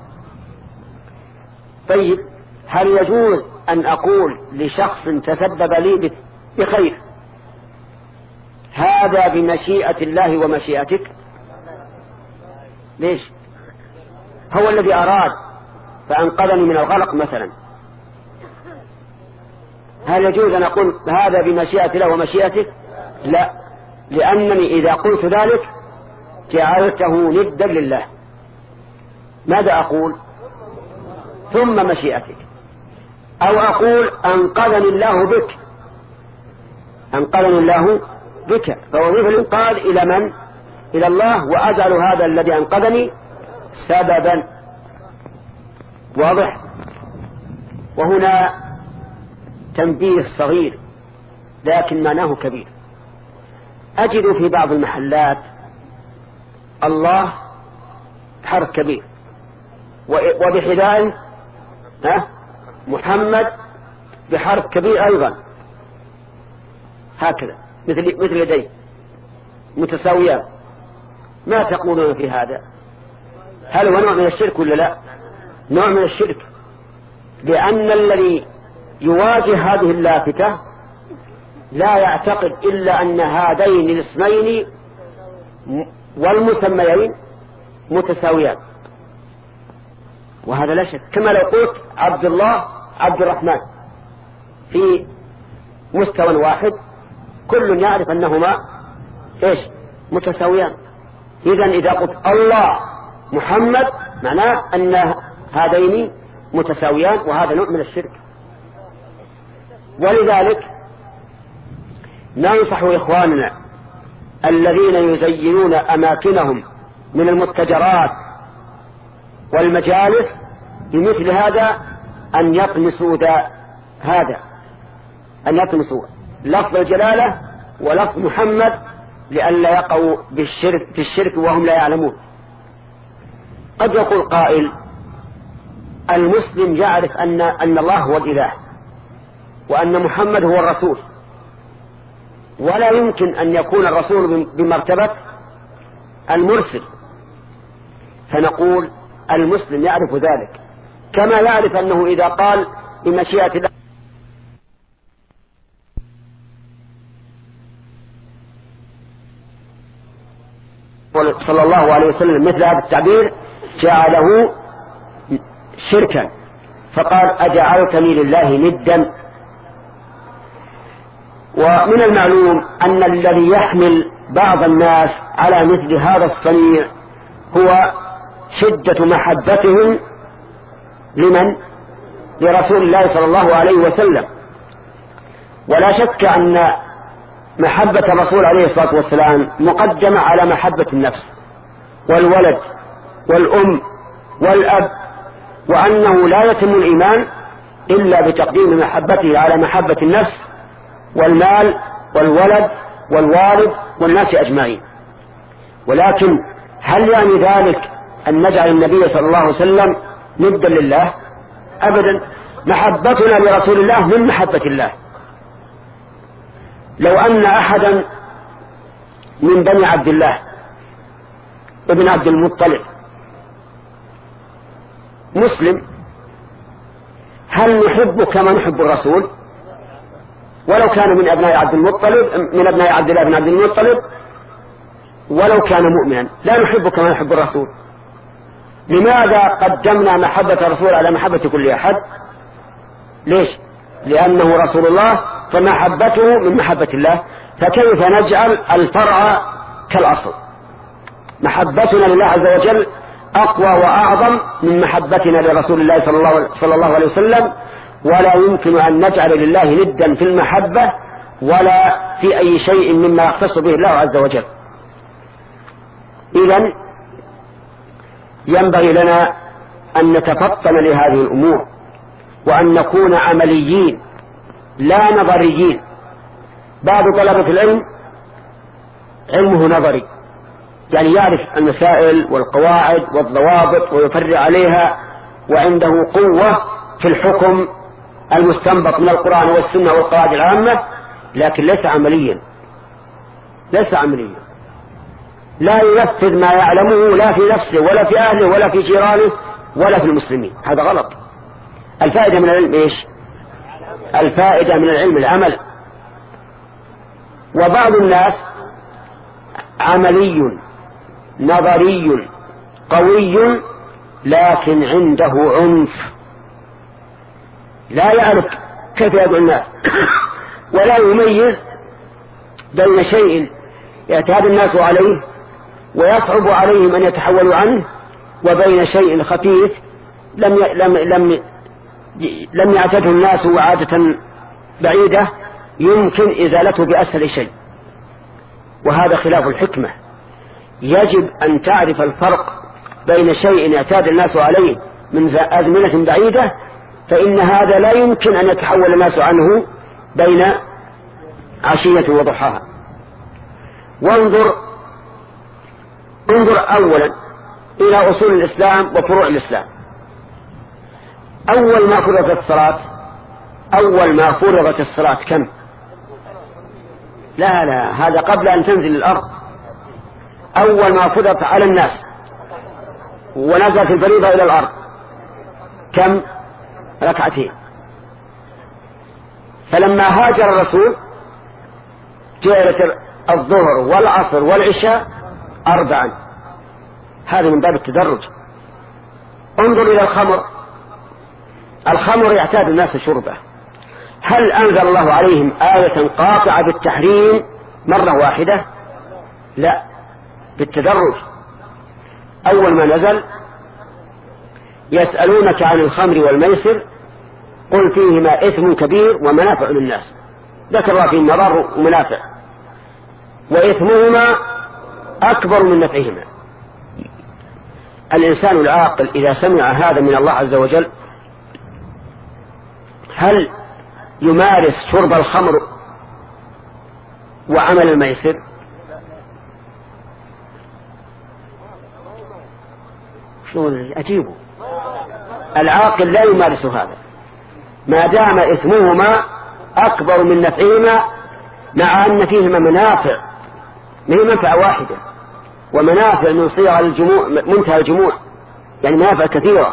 طيب، هل يجوز أن أقول لشخص تسبب لي بخير: هذا بمشيئة الله ومشيئتك؟ ليش؟ هو الذي أراد فأنقذني من الغرق مثلا. هل يجوز أن أقول هذا بمشيئة الله ومشيئتك؟ لا، لأنني إذا قلت ذلك جعلته ندا لله. ماذا أقول؟ ثم مشيئتك. أو أقول أنقذني الله بك، أنقذني الله بك، فوظيف الإنقاذ إلى من؟ إلى الله، وأجعل هذا الذي أنقذني سببا. واضح؟ وهنا تنبيه صغير لكن معناه كبير. أجد في بعض المحلات الله حرف كبير، وبحذاء محمد بحرف كبير أيضا، هكذا مثل مثل يديه متساويات. ما تقولون في هذا؟ هل هو نوع من الشرك ولا لا؟ نوع من الشرك، لأن الذي يواجه هذه اللافتة لا يعتقد إلا أن هذين الاسمين والمسميين متساويان، وهذا لا شك. كما لو قلت عبد الله عبد الرحمن في مستوى واحد، كل يعرف أنهما إيش؟ متساويان. إذن إذا قلت الله محمد معناه أن هذين متساويان، وهذا نوع من الشرك. ولذلك ننصح إخواننا الذين يزينون أماكنهم من المتجرات والمجالس بمثل هذا أن يطمسوا هذا أن يطمسوا لفظ الجلالة ولفظ محمد لئلا يقعوا بالشرك في الشرك وهم لا يعلمون. قد يقول قائل: المسلم يعرف أن أن الله هو الإله وأن محمد هو الرسول، ولا يمكن أن يكون الرسول بمرتبة المرسل. فنقول: المسلم يعرف ذلك كما يعرف أنه إذا قال بمشيئة الله صلى الله عليه وسلم مثل هذا التعبير جعله شركا، فقال: أجعلتني لله ندا. ومن المعلوم أن الذي يحمل بعض الناس على مثل هذا الصنيع هو شدة محبتهم لمن؟ لرسول الله صلى الله عليه وسلم. ولا شك أن محبة الرسول عليه الصلاة والسلام مقدمة على محبة النفس والولد والأم والأب، وأنه لا يتم الإيمان إلا بتقديم محبته على محبة النفس والمال والولد والوالد والناس أجمعين. ولكن هل يعني ذلك أن نجعل النبي صلى الله عليه وسلم ندا لله؟ أبدا. محبتنا لرسول الله من محبة الله. لو أن أحدا من بني عبد الله ابن عبد المطلب مسلم، هل نحبه كما نحب الرسول؟ ولو كان من أبناء عبد المطلب من أبناء عبد الله بن عبد المطلب ولو كان مؤمنا لا نحبه كما نحب الرسول. لماذا قدمنا محبة الرسول على محبة كل أحد؟ ليش؟ لأنه رسول الله فمحبته من محبة الله، فكيف نجعل الفرع كالأصل؟ محبتنا لله عز وجل أقوى وأعظم من محبتنا لرسول الله صلى الله, صلى الله عليه وسلم، ولا يمكن أن نجعل لله ندا في المحبة ولا في أي شيء مما يختص به الله عز وجل. إذن ينبغي لنا أن نتفطن لهذه الأمور وأن نكون عمليين لا نظريين. بعض طلبة العلم علمه نظري، يعني يعرف المسائل والقواعد والضوابط ويفرع عليها، وعنده قوة في الحكم المستنبط من القرآن والسنة والقواعد العامة، لكن ليس عمليا ليس عمليا لا ينفذ ما يعلمه لا في نفسه ولا في أهله ولا في جيرانه ولا في المسلمين. هذا غلط. الفائدة من العلم إيش؟ الفائدة من العلم العمل. وبعض الناس عملي نظري قوي لكن عنده عنف، لا يعرف كيف يدعو الناس ولا يميز بين شيء يعتاد الناس عليه ويصعب عليهم أن يتحولوا عنه وبين شيء خفيف لم لم لم لم يعتده الناس عادة بعيدة يمكن إزالته بأسهل شيء، وهذا خلاف الحكمة. يجب أن تعرف الفرق بين شيء يعتاد الناس عليه من أزمنة بعيدة، فإن هذا لا يمكن أن يتحول الناس عنه بين عشية وضحاها. وانظر انظر أولا إلى أصول الإسلام وفروع الإسلام. أول ما فرضت الصلاة أول ما فرضت الصلاة كم؟ لا لا هذا قبل أن تنزل الأرض. أول ما فرضت على الناس ونزلت الفريضة إلى الأرض كم؟ ركعتين. فلما هاجر الرسول جعلت الظهر والعصر والعشاء أربعا. هذا من باب التدرج. انظر إلى الخمر. الخمر يعتاد الناس شربه. هل أنزل الله عليهم آية قاطعة بالتحريم مرة واحدة؟ لا، بالتدرج. أول ما نزل يسألونك عن الخمر والميسر قل فيهما إثم كبير ومنافع للناس، ذكر فيه مضار ومنافع. وإثمهما أكبر من نفعهما. الإنسان العاقل إذا سمع هذا من الله عز وجل هل يمارس شرب الخمر وعمل الميسر؟ شو أجيبه؟ العاقل لا يمارس هذا ما دام إثمهما أكبر من نفعهما، مع أن فيهما منافع، ما هي منفعة واحدة، ومنافع من صيغ الجموع منتهى الجموع، يعني منافع كثيرة،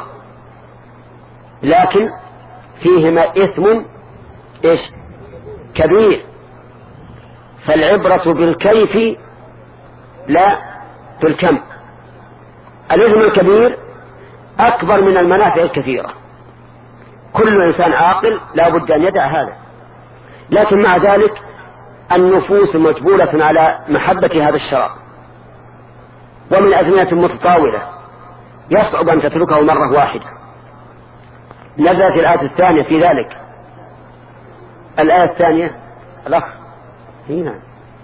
لكن فيهما إثم إيش كبير. فالعبرة بالكيف لا بالكم. الإثم الكبير أكبر من المنافع الكثيرة. كل إنسان عاقل لا بد أن يدع هذا، لكن مع ذلك النفوس مجبولة على محبة هذا الشراب، ومن أزمنة متطاولة يصعب أن تتركه مرة واحدة. نزلت الآية الثانية في ذلك. الآية الثانية الأخ هنا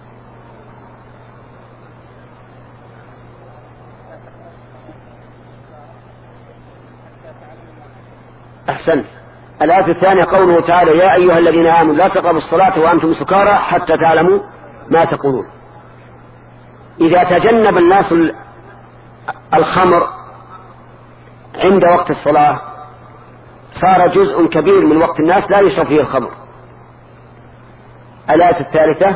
أحسنت. الآية الثانية قوله تعالى: يا أيها الذين آمنوا لا تقربوا الصلاة وأنتم سكارى حتى تعلموا ما تقولون. إذا تجنب الناس الخمر عند وقت الصلاة صار جزء كبير من وقت الناس لا يشرب فيه الخمر. الآية الثالثة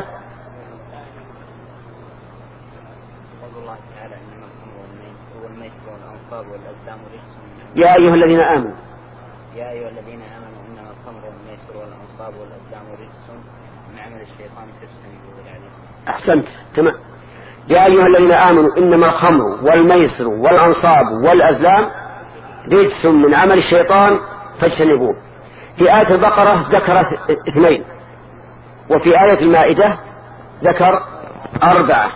يا أيها الذين آمنوا يا أيها الذين آمنوا إنما الخمر والميسر والأنصاب والأزلام رجس من عمل الشيطان فاجتنبوه لعلكم. أحسنت تمام. يا أيها الذين آمنوا إنما الخمر والميسر والأنصاب والأزلام رجس من عمل الشيطان فاجتنبوه. في آية البقرة ذكر اثنين، وفي آية المائدة ذكر أربعة.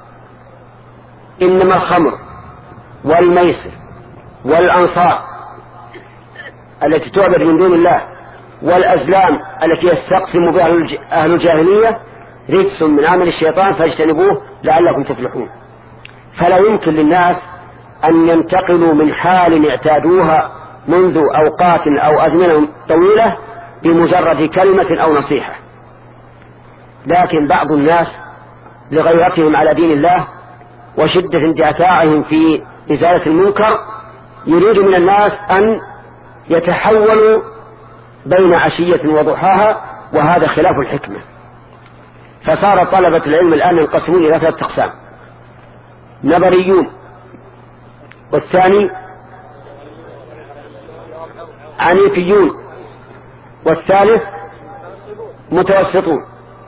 إنما الخمر والميسر والأنصاب التي تعبد من دون الله والأزلام التي يستقسم بها أهل الجاهلية رجس من عمل الشيطان فاجتنبوه لعلكم تفلحون. فلا يمكن للناس أن ينتقلوا من حال اعتادوها منذ أوقات أو أزمنة طويلة بمجرد كلمة أو نصيحة، لكن بعض الناس لغيرتهم على دين الله وشدة اندفاعهم في إزالة المنكر يريد من الناس أن يتحولوا بين عشية وضحاها، وهذا خلاف الحكمة. فصار طلبة العلم الآن ينقسمون إلى ثلاثة أقسام: نظريون، والثاني عنيفيون، والثالث متوسطون،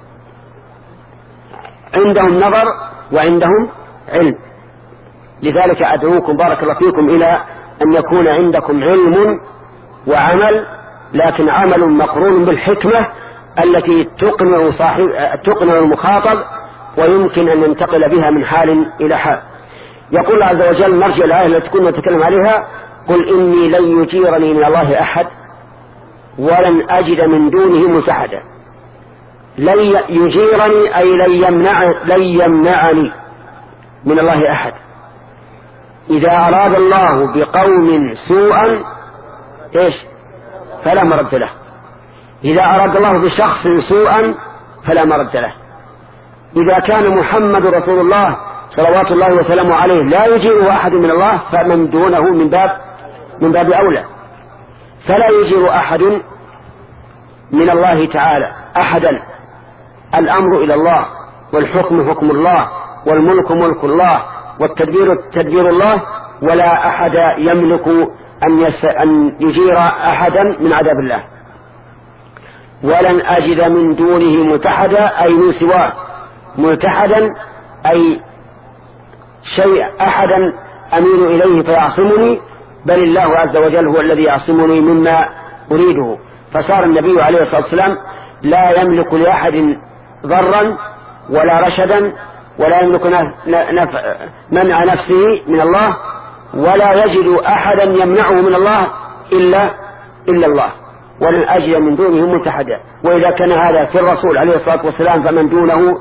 عندهم نظر وعندهم علم. لذلك أدعوكم بارك الله فيكم إلى أن يكون عندكم علم وعمل، لكن عمل مقرون بالحكمة التي تقنع صاحب تقنع المخاطب ويمكن أن ينتقل بها من حال إلى حال. يقول الله عز وجل مرجع الآية التي كنا نتكلم عليها: قل إني لن يجيرني من الله أحد ولن أجد من دونه ملتحدا. لن يجيرني أي لن, يمنع لن يمنعني من الله أحد. إذا أراد الله بقوم سوءا إيش فلا مرد له، إذا أراد الله بشخص سوءا فلا مرد له. إذا كان محمد رسول الله صلوات الله وسلامه عليه لا يجير أحد من الله، فمن دونه من باب من باب أولى. فلا يجير أحد من الله تعالى أحدا. الأمر إلى الله، والحكم حكم الله، والملك ملك الله، والتدبير تدبير الله، ولا أحد يملك أن, يس... أن يجير أحدا من عذاب الله. ولن أجد من دونه ملتحدا أي من سواه، ملتحدا أي شيء أحدا أميل إليه فيعصمني، بل الله عز وجل هو الذي يعصمني مما أريده. فصار النبي عليه الصلاة والسلام لا يملك لأحد ضرا ولا رشدا، ولا يملك نفع منع نفسه من الله، ولا يجد أحدا يمنعه من الله إلا إلا الله. ولن أجد من دونه ملتحدا. وإذا كان هذا في الرسول عليه الصلاة والسلام فمن دونه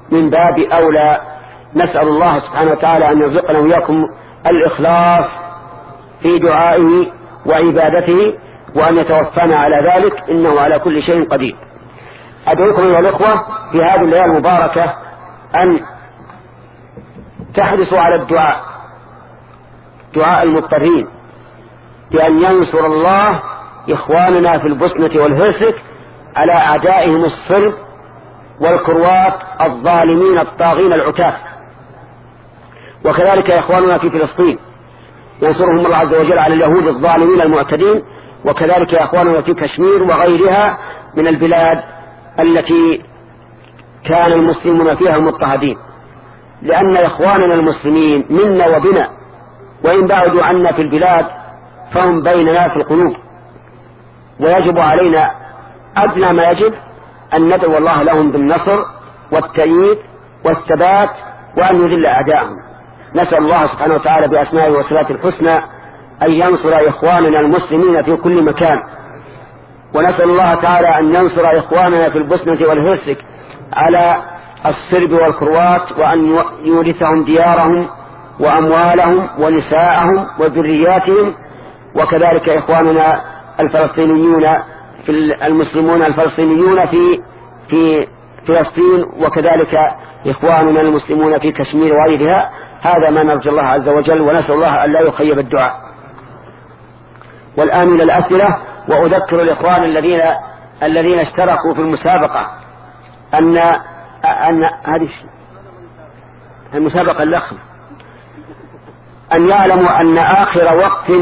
من باب أولى. نسأل الله سبحانه وتعالى أن يرزقنا وإياكم الإخلاص في دعائه وعبادته، وأن يتوفانا على ذلك، إنه على كل شيء قدير. أدعوكم أيها الإخوة في هذه الليلة المباركة أن تحرصوا على الدعاء، دعاء المضطرين، بأن ينصر الله إخواننا في البوسنة والهرسك على أعدائهم الصرب والكروات الظالمين الطاغين العتاة، وكذلك إخواننا في فلسطين ينصرهم الله عز وجل على اليهود الظالمين المعتدين، وكذلك إخواننا في كشمير وغيرها من البلاد التي كان المسلمون فيها مضطهدين، لأن إخواننا المسلمين منا وبنا، وإن بعدوا عنا في البلاد فهم بيننا في القلوب، ويجب علينا أدنى ما يجب أن ندعو الله لهم بالنصر والتأييد والثبات، وأن يذل أعداءهم. نسأل الله سبحانه وتعالى بأسمائه وصفاته الحسنى أن ينصر إخواننا المسلمين في كل مكان، ونسأل الله تعالى أن ينصر إخواننا في البوسنة والهرسك على الصرب والكروات، وأن يورثهم ديارهم وأموالهم ونساءهم وذرياتهم، وكذلك إخواننا الفلسطينيون في المسلمون الفلسطينيون في في فلسطين، وكذلك إخواننا المسلمون في كشمير وغيرها. هذا ما نرجو الله عز وجل، ونسأل الله أن لا يخيب الدعاء. والآن إلى الأسئلة. وأذكر الإخوان الذين الذين اشتركوا في المسابقة أن أن هذه المسابقة الأخرى أن يعلموا أن آخر وقت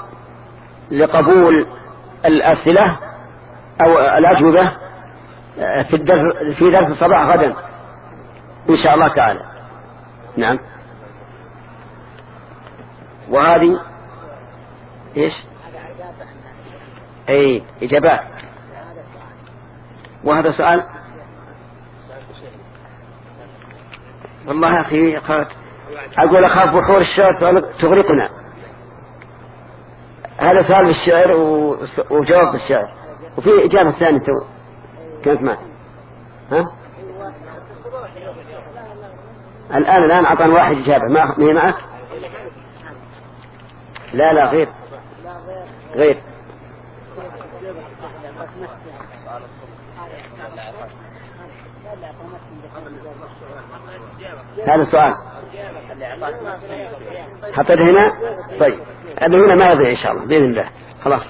لقبول الأسئلة أو الأجوبة في الدرس في درس الصباح غدا إن شاء الله تعالى. نعم. وهذه إيش؟ أي إجابات. وهذا سؤال والله يا أخي أقول أخاف بحور الشعر تغرقنا. هذا سؤال بالشعر وجواب بالشعر، وفي إجابة ثانية كانت معي. ها؟ الآن الآن أعطان واحد إجابة ما هي معك؟ لا لا غير غير هذا السؤال حطيت هنا. طيب هذا هنا ما يضيع إن شاء الله بإذن الله. خلاص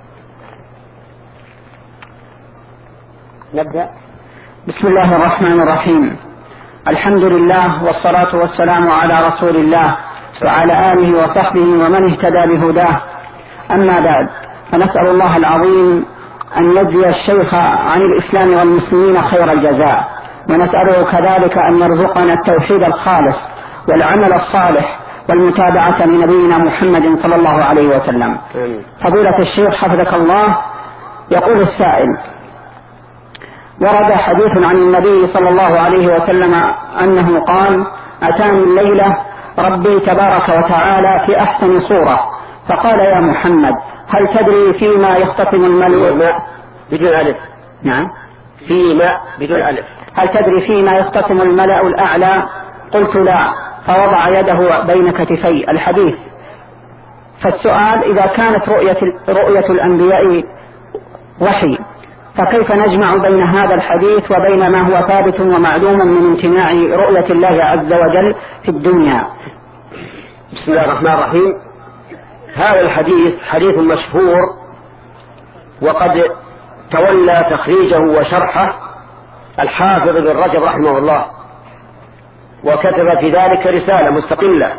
نبدأ. بسم الله الرحمن الرحيم. الحمد لله والصلاة والسلام على رسول الله وعلى آله وصحبه ومن اهتدى بهداه. أما بعد، فنسأل الله العظيم أن يجزي الشيخ عن الإسلام والمسلمين خير الجزاء، ونسأله كذلك أن يرزقنا التوحيد الخالص والعمل الصالح والمتابعة لنبينا محمد صلى الله عليه وسلم. فضيلة الشيخ حفظك الله، يقول السائل: ورد حديث عن النبي صلى الله عليه وسلم أنه قال: أتاني الليلة ربي تبارك وتعالى في أحسن صورة، فقال: يا محمد، هل تدري فيما يختصم الملأ بدون ألف؟ نعم، فيما بدون ألف. هل تدري فيما يختصم الملأ الأعلى؟ قلت: لا. فوضع يده بين كتفي الحديث. فالسؤال: إذا كانت رؤية, رؤية الأنبياء وحي، فكيف نجمع بين هذا الحديث وبين ما هو ثابت ومعلوم من امتناع رؤية الله عز وجل في الدنيا؟ بسم الله الرحمن الرحيم. هذا الحديث حديث مشهور، وقد تولى تخريجه وشرحه الحافظ ابن رجب رحمه الله، وكتب في ذلك رسالة مستقلة،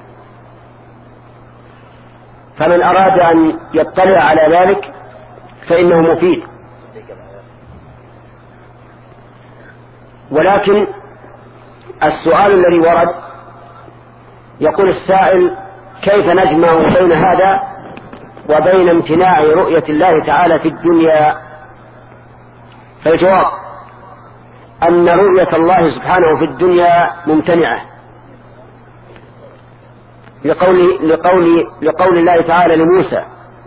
فمن أراد أن يطلع على ذلك فإنه مفيد. ولكن السؤال الذي ورد يقول السائل: كيف نجمع بين هذا وبين امتناع رؤية الله تعالى في الدنيا؟ فالجواب أن رؤية الله سبحانه في الدنيا ممتنعة، لقول, لقول, لقول الله تعالى لموسى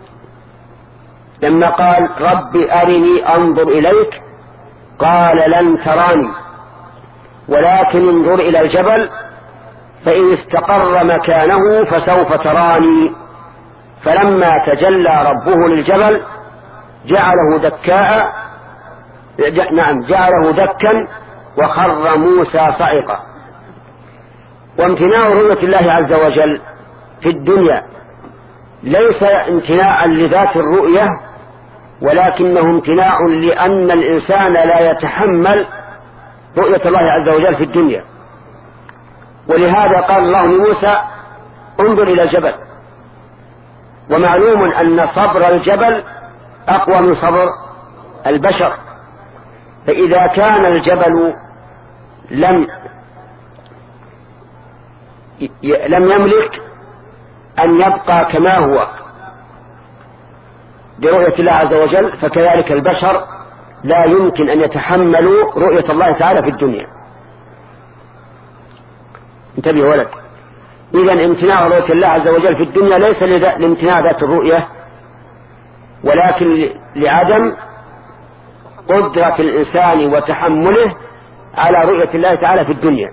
لما قال: رب أرني أنظر إليك، قال: لن تراني ولكن انظر إلى الجبل فإن استقر مكانه فسوف تراني. فلما تجلى ربه للجبل جعله دكاء نعم جعله دكا وخر موسى صعقا. وامتناع رؤية الله عز وجل في الدنيا ليس امتناعا لذات الرؤية، ولكنه امتناع لأن الإنسان لا يتحمل رؤية الله عز وجل في الدنيا. ولهذا قال الله لموسى انظر إلى الجبل. ومعلوم أن صبر الجبل أقوى من صبر البشر، فإذا كان الجبل لم لم يملك أن يبقى كما هو برؤية الله عز وجل، فكذلك البشر لا يمكن أن يتحملوا رؤية الله تعالى في الدنيا. انتبه ولد. إذن امتناع رؤية الله عز وجل في الدنيا ليس لامتناع ذات الرؤية، ولكن لعدم قدرة الإنسان وتحمله على رؤية الله تعالى في الدنيا.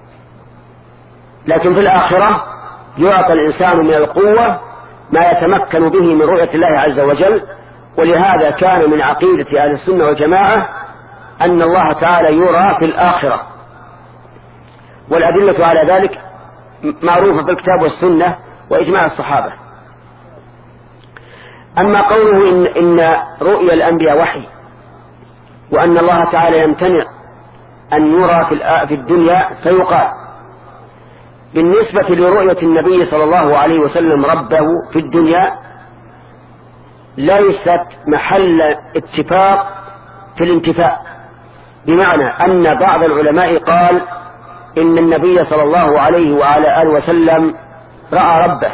لكن في الآخرة يعطى الإنسان من القوة ما يتمكن به من رؤية الله عز وجل. ولهذا كان من عقيدة أهل السنة والجماعة أن الله تعالى يرى في الآخرة، والأدلة على ذلك معروفة في الكتاب والسنة وإجماع الصحابة. أما قوله إن, إن رؤيا الأنبياء وحي، وأن الله تعالى يمتنع أن يرى في الدنيا، فيقال بالنسبة لرؤية النبي صلى الله عليه وسلم ربه في الدنيا ليست محل اتفاق في الانتفاء، بمعنى أن بعض العلماء قال إن النبي صلى الله عليه وعلى آله وسلم رأى ربه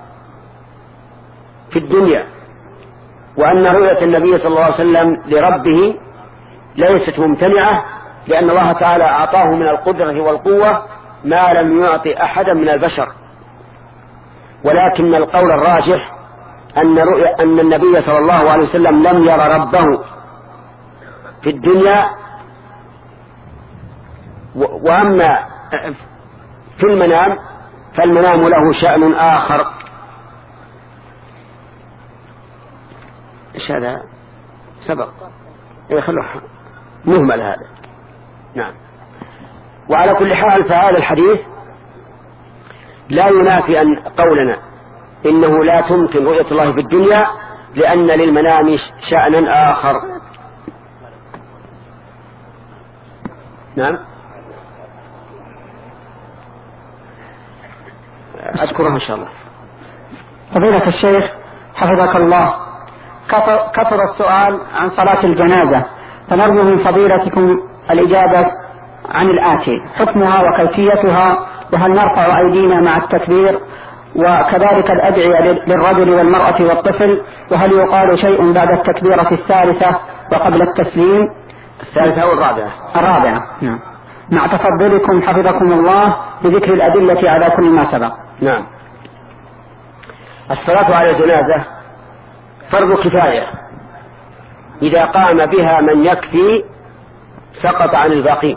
في الدنيا، وأن رؤية النبي صلى الله عليه وسلم لربه ليست ممتنعة، لأن الله تعالى أعطاه من القدرة والقوة ما لم يعطي أحدا من البشر. ولكن القول الراجح أن, رؤية أن النبي صلى الله عليه وسلم لم يرى ربه في الدنيا، وأما في المنام فالمنام له شأن آخر. إيش هذا؟ سبق يخلوه مهمل هذا. نعم. وعلى كل حال فهذا الحديث لا ينافي أن قولنا إنه لا تمكن رؤية الله في الدنيا، لأن للمنام شأنا آخر. نعم. أذكرها إن شاء الله. فضيلة الشيخ حفظك الله، كثر السؤال عن صلاة الجنازة، فنرجو من فضيلتكم الإجابة عن الآتي: حكمها وكيفيتها، وهل نرفع أيدينا مع التكبير، وكذلك الأدعية للرجل والمرأة والطفل، وهل يقال شيء بعد التكبيرة الثالثة وقبل التسليم؟ الثالثة أو الرابعة؟ الرابعة. نعم. مع تفضلكم حفظكم الله بذكر الأدلة على كل ما سبق. نعم. الصلاة على الجنازة فرض كفاية، إذا قام بها من يكفي سقط عن الباقي،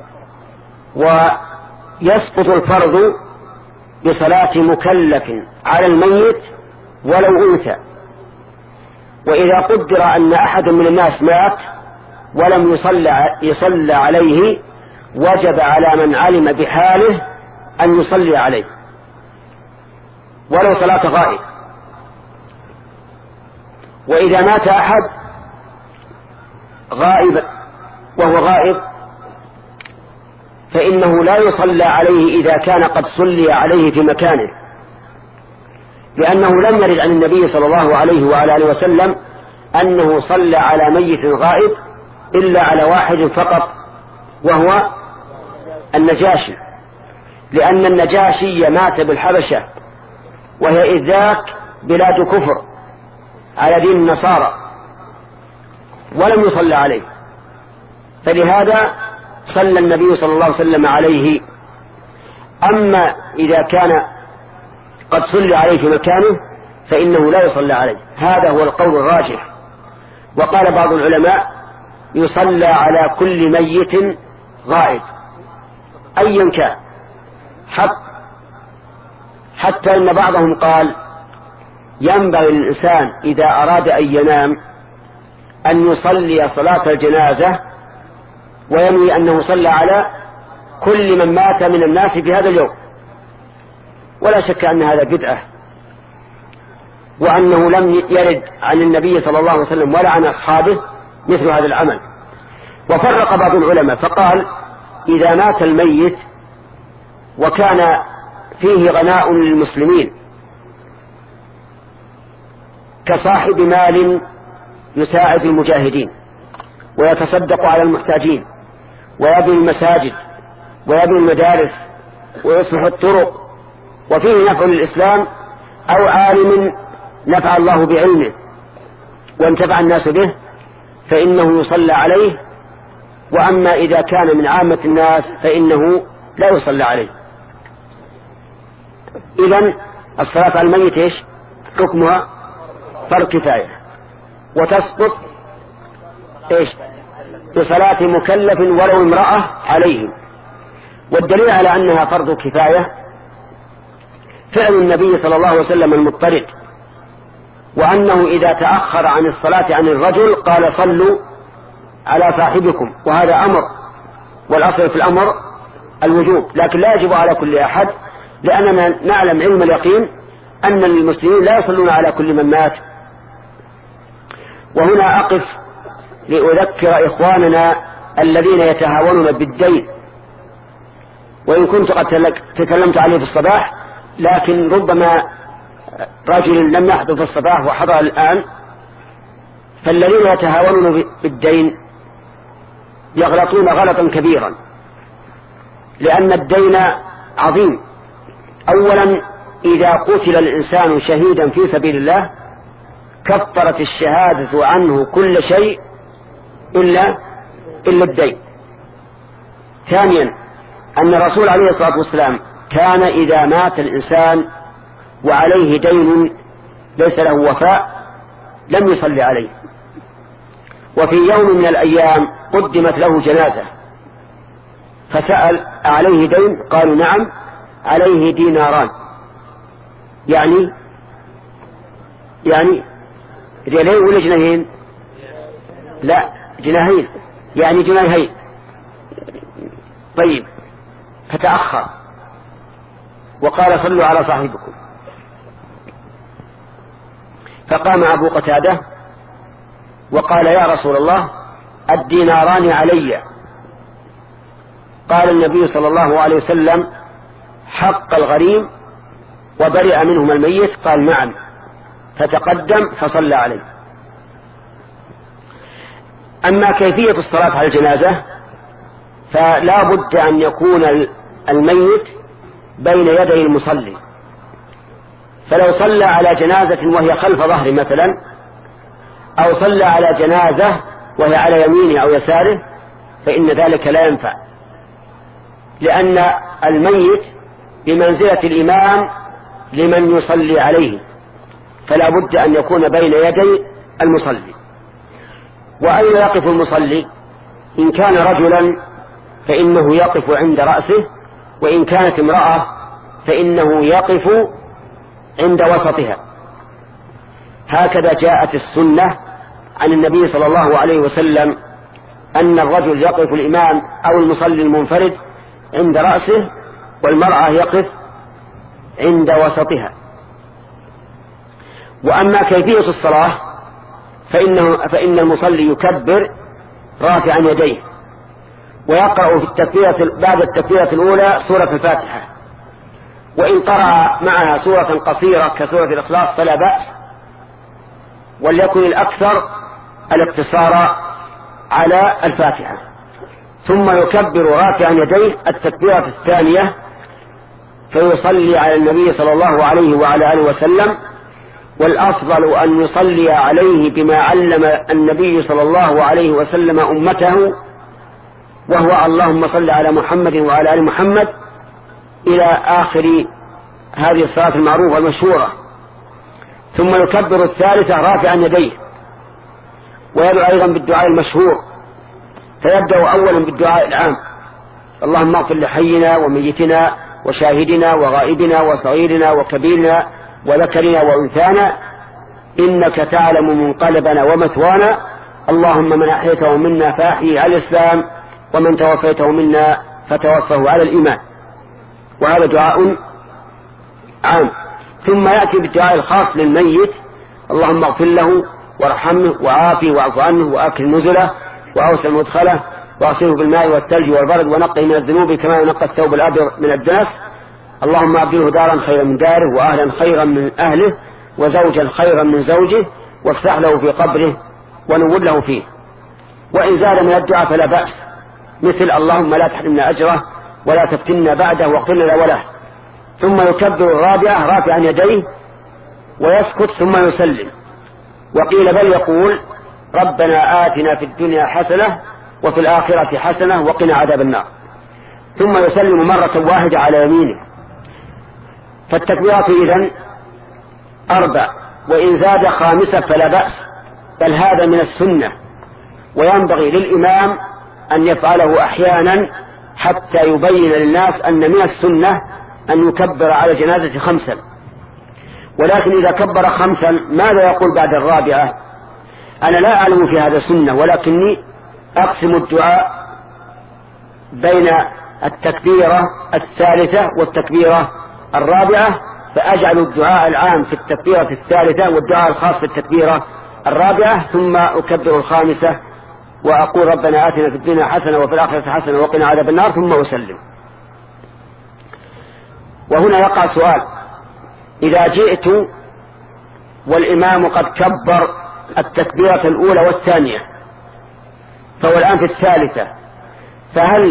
ويسقط الفرض بصلاة مكلف على الميت ولو أنثى. وإذا قدر أن أحد من الناس مات ولم يصلى, يصلى عليه وجب على من علم بحاله أن يصلي عليه ولو صلاة غائب. وإذا مات أحد غائب وهو غائب فإنه لا يصلى عليه إذا كان قد صلي عليه في مكانه، لأنه لم يرد عن النبي صلى الله عليه وعلى آله وسلم أنه صلى على ميت غائب إلا على واحد فقط، وهو النجاشي، لأن النجاشي مات بالحبشة، وهي إذ ذاك بلاد كفر على دين النصارى، ولم يصلى عليه، فلهذا صلى النبي صلى الله عليه وسلم عليه. أما إذا كان قد صلى عليه في مكانه فإنه لا يصلى عليه. هذا هو القول الراجح. وقال بعض العلماء يصلى على كل ميت غائب، أيا كان، حتى إن بعضهم قال ينبغي للإنسان إذا أراد أن ينام أن يصلي صلاة الجنازة وينوي أنه صلى على كل من مات من الناس في هذا اليوم، ولا شك أن هذا بدعة، وأنه لم يرد عن النبي صلى الله عليه وسلم ولا عن أصحابه مثل هذا العمل. وفرق بعض العلماء فقال إذا مات الميت وكان فيه غناء للمسلمين كصاحب مال يساعد المجاهدين ويتصدق على المحتاجين ويبني المساجد ويبني المدارس ويصلح الطرق وفيه نفع للإسلام، أو عالم نفع الله بعلمه وانتفع الناس به، فإنه يصلى عليه. وأما إذا كان من عامة الناس فإنه لا يصلى عليه. إذن الصلاة على الميت إيش حكمها؟ فرض كفاية، وتسقط إيش بصلاة مكلف ولو امرأة عليه. والدليل على أنها فرض كفاية فعل النبي صلى الله عليه وسلم المضطرد، وأنه إذا تأخر عن الصلاة عن الرجل قال صلوا على صاحبكم، وهذا أمر، والأصل في الأمر الوجوب، لكن لا يجب على كل أحد، لأننا نعلم علم اليقين أن المسلمين لا يصلون على كل من مات. وهنا أقف لأذكر إخواننا الذين يتهاونون بالدين، وإن كنت قد تكلمت عليه في الصباح، لكن ربما رجل لم يحضر في الصباح وحضر الآن. فالذين يتهاونون بالدين يغلطون غلطا كبيرا، لأن الدين عظيم. أولا إذا قتل الإنسان شهيدا في سبيل الله كفرت الشهادة عنه كل شيء إلا إلا الدين. ثانيا أن الرسول عليه الصلاة والسلام كان إذا مات الإنسان وعليه دين ليس له وفاء لم يصلي عليه. وفي يوم من الأيام قدمت له جنازة فسأل عليه دين؟ قالوا نعم عليه ديناران، يعني يعني ريالين ولا جنيهين؟ لا جناهين، يعني جنيهين. طيب فتأخر وقال صلوا على صاحبكم، فقام أبو قتادة وقال يا رسول الله الديناران علي. قال النبي صلى الله عليه وسلم حق الغريم وبرئ منهما الميت؟ قال نعم، فتقدم فصلى عليه. أما كيفية الصلاة على الجنازة فلا بد أن يكون الميت بين يدي المصلي، فلو صلى على جنازة وهي خلف ظهره مثلا، أو صلى على جنازة وهي على يمينه أو يساره، فإن ذلك لا ينفع، لأن الميت بمنزلة الإمام لمن يصلي عليه، فلا بد أن يكون بين يدي المصلي. وأين يقف المصلي؟ إن كان رجلا فإنه يقف عند رأسه، وإن كانت امرأة فإنه يقف عند وسطها. هكذا جاءت السنة عن النبي صلى الله عليه وسلم أن الرجل يقف الإمام أو المصلي المنفرد عند رأسه، والمرأة يقف عند وسطها. وأما كيفية الصلاة فإنه فإن المصلي يكبر رافعا يديه، ويقرأ في التكبيرة بعد التكبيرة الأولى سورة الفاتحة، وإن قرأ معها سورة قصيرة كسورة الإخلاص فلا بأس، وليكن الأكثر الاقتصار على الفاتحة. ثم يكبر رافعا يديه التكبيرة الثانية فيصلي على النبي صلى الله عليه وعلى آله وسلم. والأفضل أن يصلي عليه بما علم النبي صلى الله عليه وسلم أمته، وهو اللهم صل على محمد وعلى آل محمد إلى آخر هذه الصلاة المعروفة المشهورة. ثم يكبر الثالثة رافعا يديه، ويدعو أيضا بالدعاء المشهور، فيبدأ أولا بالدعاء العام اللهم اغفر لحينا وميتنا وشاهدنا وغائبنا وصغيرنا وكبيرنا وذكرنا وأنثانا إنك تعلم منقلبنا ومثوانا. اللهم من أحيته منا فأحيي على الإسلام ومن توفيته منا فتوفه على الإيمان. وهذا دعاء عام. ثم يأتي بالدعاء الخاص للميت: اللهم اغفر له وارحمه وعافه واعف عنه وأكرم نزله وأوسع مدخله واغسله بالماء والثلج والبرد ونقه من الذنوب كما ينقى الثوب الأبيض من الدنس. اللهم أبدله دارا خيرا من داره وأهلا خيرا من أهله وزوجا خيرا من زوجه وافسح له في قبره ونور له فيه. وإن زاد من الدعاء فلا بأس، مثل اللهم لا تحرمنا أجره ولا تفتنا بعده واغفر لنا وله. ثم يكبر الرابعة رافعا يديه ويسكت ثم يسلم. وقيل بل يقول: ربنا آتنا في الدنيا حسنة وفي الآخرة حسنة وقنا عذاب النار. ثم يسلم مرة واحدة على يمينه. فالتكبيرات إذن أربع، وإن زاد خامسة فلا بأس، بل هذا من السنة، وينبغي للإمام أن يفعله أحيانا حتى يبين للناس أن من السنة أن يكبر على الجنازة خمسا. ولكن إذا كبر خمسا ماذا يقول بعد الرابعة؟ أنا لا أعلم في هذا سنة، ولكني أقسم الدعاء بين التكبيرة الثالثة والتكبيرة الرابعة، فأجعل الدعاء العام في التكبيرة الثالثة والدعاء الخاص في التكبيرة الرابعة، ثم أكبر الخامسة وأقول ربنا آتنا في الدنيا حسنة وفي الآخرة حسنة وقنا عذاب النار، ثم أسلم. وهنا يقع سؤال: إذا جئت والإمام قد كبر التكبيرة الأولى والثانية فهو الآن في الثالثة، فهل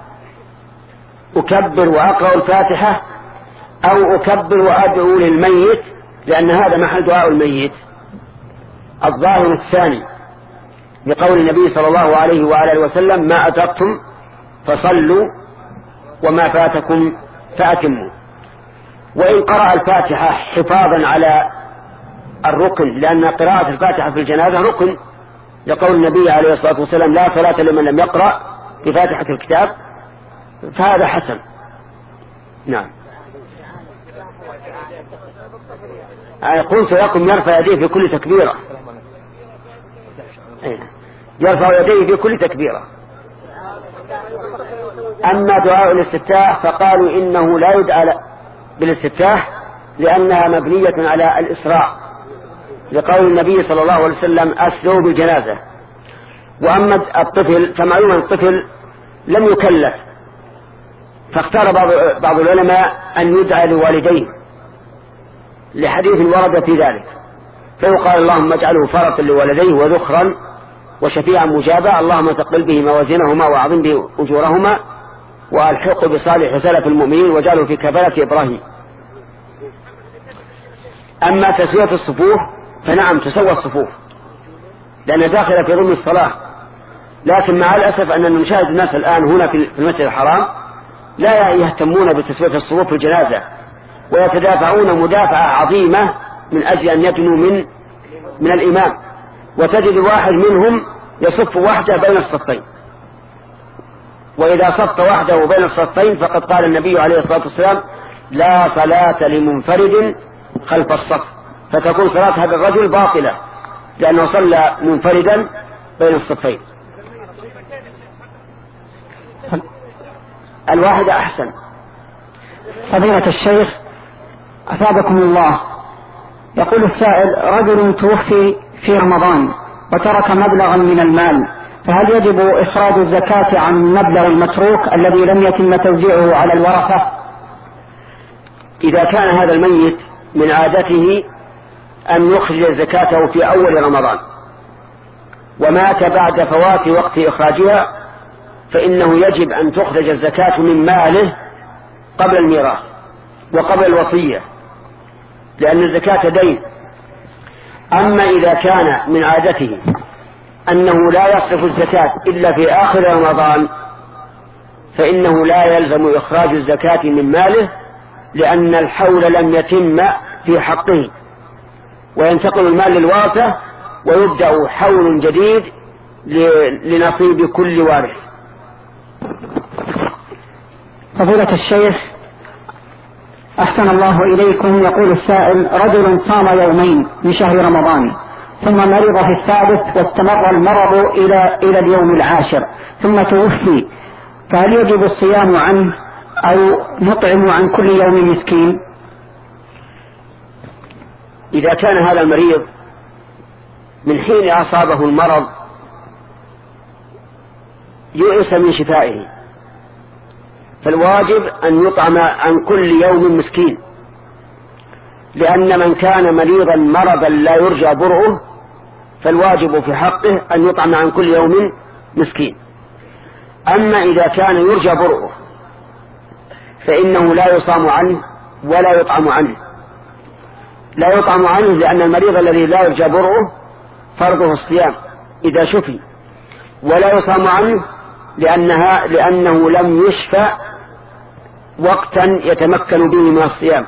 أكبر وأقرأ الفاتحة أو أكبر وأدعو للميت لأن هذا محل دعاء الميت؟ الظاهر الثاني، بقول النبي صلى الله عليه وآله وسلم: ما أدركتم فصلوا وما فاتكم فأتموا. وإن قرأ الفاتحة حفاظا على الركن، لأن قراءة الفاتحة في الجنازة ركن، لقول النبي عليه الصلاة والسلام: لا صلاة لمن لم يقرأ بفاتحة الكتاب، فهذا حسن. نعم. أنا قلت لكم يرفع يديه في كل تكبيرة، يرفع يديه في كل تكبيرة. أما دعاء الاستفتاح فقالوا إنه لا يدعى بالاستفتاح لأنها مبنية على الإسراع، لقول النبي صلى الله عليه وسلم: أسروا بالجنازة. وأما الطفل فمعلوم الطفل لم يكلف، فاختار بعض, بعض العلماء أن يدعى لوالديه لحديث ورد في ذلك، فيقال: اللهم اجعله فرطا لوالديه وذخرا وشفيعا مجابا، اللهم تقبل به موازينهما وأعظم به أجورهما وألحقه بصالح سلف المؤمنين واجعله في كفالة إبراهيم. أما تسوية الصفوف فنعم تسوى الصفوف لأنها داخلة في ضمن الصلاة، لكن مع الأسف أننا نشاهد الناس الآن هنا في المسجد الحرام لا يهتمون بتسوية الصفوف في الجنازة، ويتدافعون مدافعة عظيمة من أجل أن يدنوا من من الإمام، وتجد واحد منهم يصف وحده بين الصفين، وإذا صف وحده بين الصفين فقد قال النبي عليه الصلاة والسلام: لا صلاة لمنفرد خلف الصف، فتكون صلاة هذا الرجل باطلة لأنه صلى منفردا بين الصفين. الواحدة أحسن. فضيلة الشيخ أثابكم الله، يقول السائل: رجل توفي في رمضان وترك مبلغا من المال، فهل يجب إخراج الزكاة عن المبلغ المتروك الذي لم يتم توزيعه على الورثة؟ إذا كان هذا الميت من عادته أن يخرج زكاته في أول رمضان ومات بعد فوات وقت إخراجها، فإنه يجب أن تخرج الزكاة من ماله قبل الميراث وقبل الوصية، لأن الزكاة دين. أما إذا كان من عادته أنه لا يصرف الزكاة إلا في آخر رمضان فإنه لا يلزم إخراج الزكاة من ماله، لأن الحول لم يتم في حقه، وينتقل المال للوارثة ويبدأ حول جديد لنصيب كل وارث. فضيلة الشيخ أحسن الله إليكم، يقول السائل: رجل صام يومين من شهر رمضان ثم مرض في الثالث واستمر المرض إلى إلى اليوم العاشر ثم توفي، فهل يجب الصيام عنه أو نطعم عن كل يوم مسكين؟ إذا كان هذا المريض من حين أصابه المرض يؤس من شفائه، فالواجب أن يطعم عن كل يوم مسكين، لأن من كان مريضا مرضا لا يرجى برؤه فالواجب في حقه أن يطعم عن كل يوم مسكين. أما إذا كان يرجى برؤه فإنه لا يصام عنه ولا يطعم عنه. لا يطعم عنه لأن المريض الذي لا يرجى برؤه فرضه الصيام إذا شفي، ولا يصام عنه لأنها لأنه لم يشفى وقتا يتمكن به من الصيام،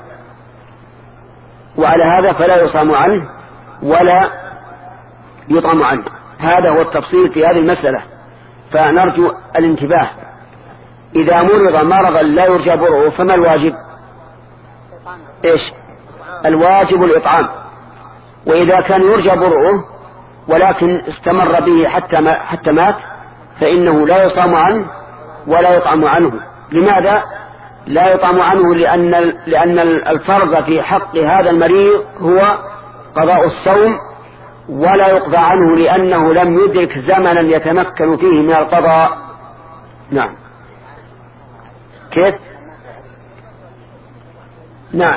وعلى هذا فلا يصام عنه ولا يطعم عنه. هذا هو التفصيل في هذه المسألة، فنرجو الانتباه. إذا مرض مرضا لا يرجى برؤه فما الواجب؟ إيش الواجب؟ الإطعام. وإذا كان يرجى برؤه ولكن استمر به حتى ما حتى مات فإنه لا يصام عنه ولا يطعم عنه. لماذا لا يطعم عنه؟ لأن لأن الفرض في حق هذا المريض هو قضاء الصوم، ولا يقضى عنه لأنه لم يدرك زمنا يتمكن فيه من القضاء. نعم. كيف؟ نعم،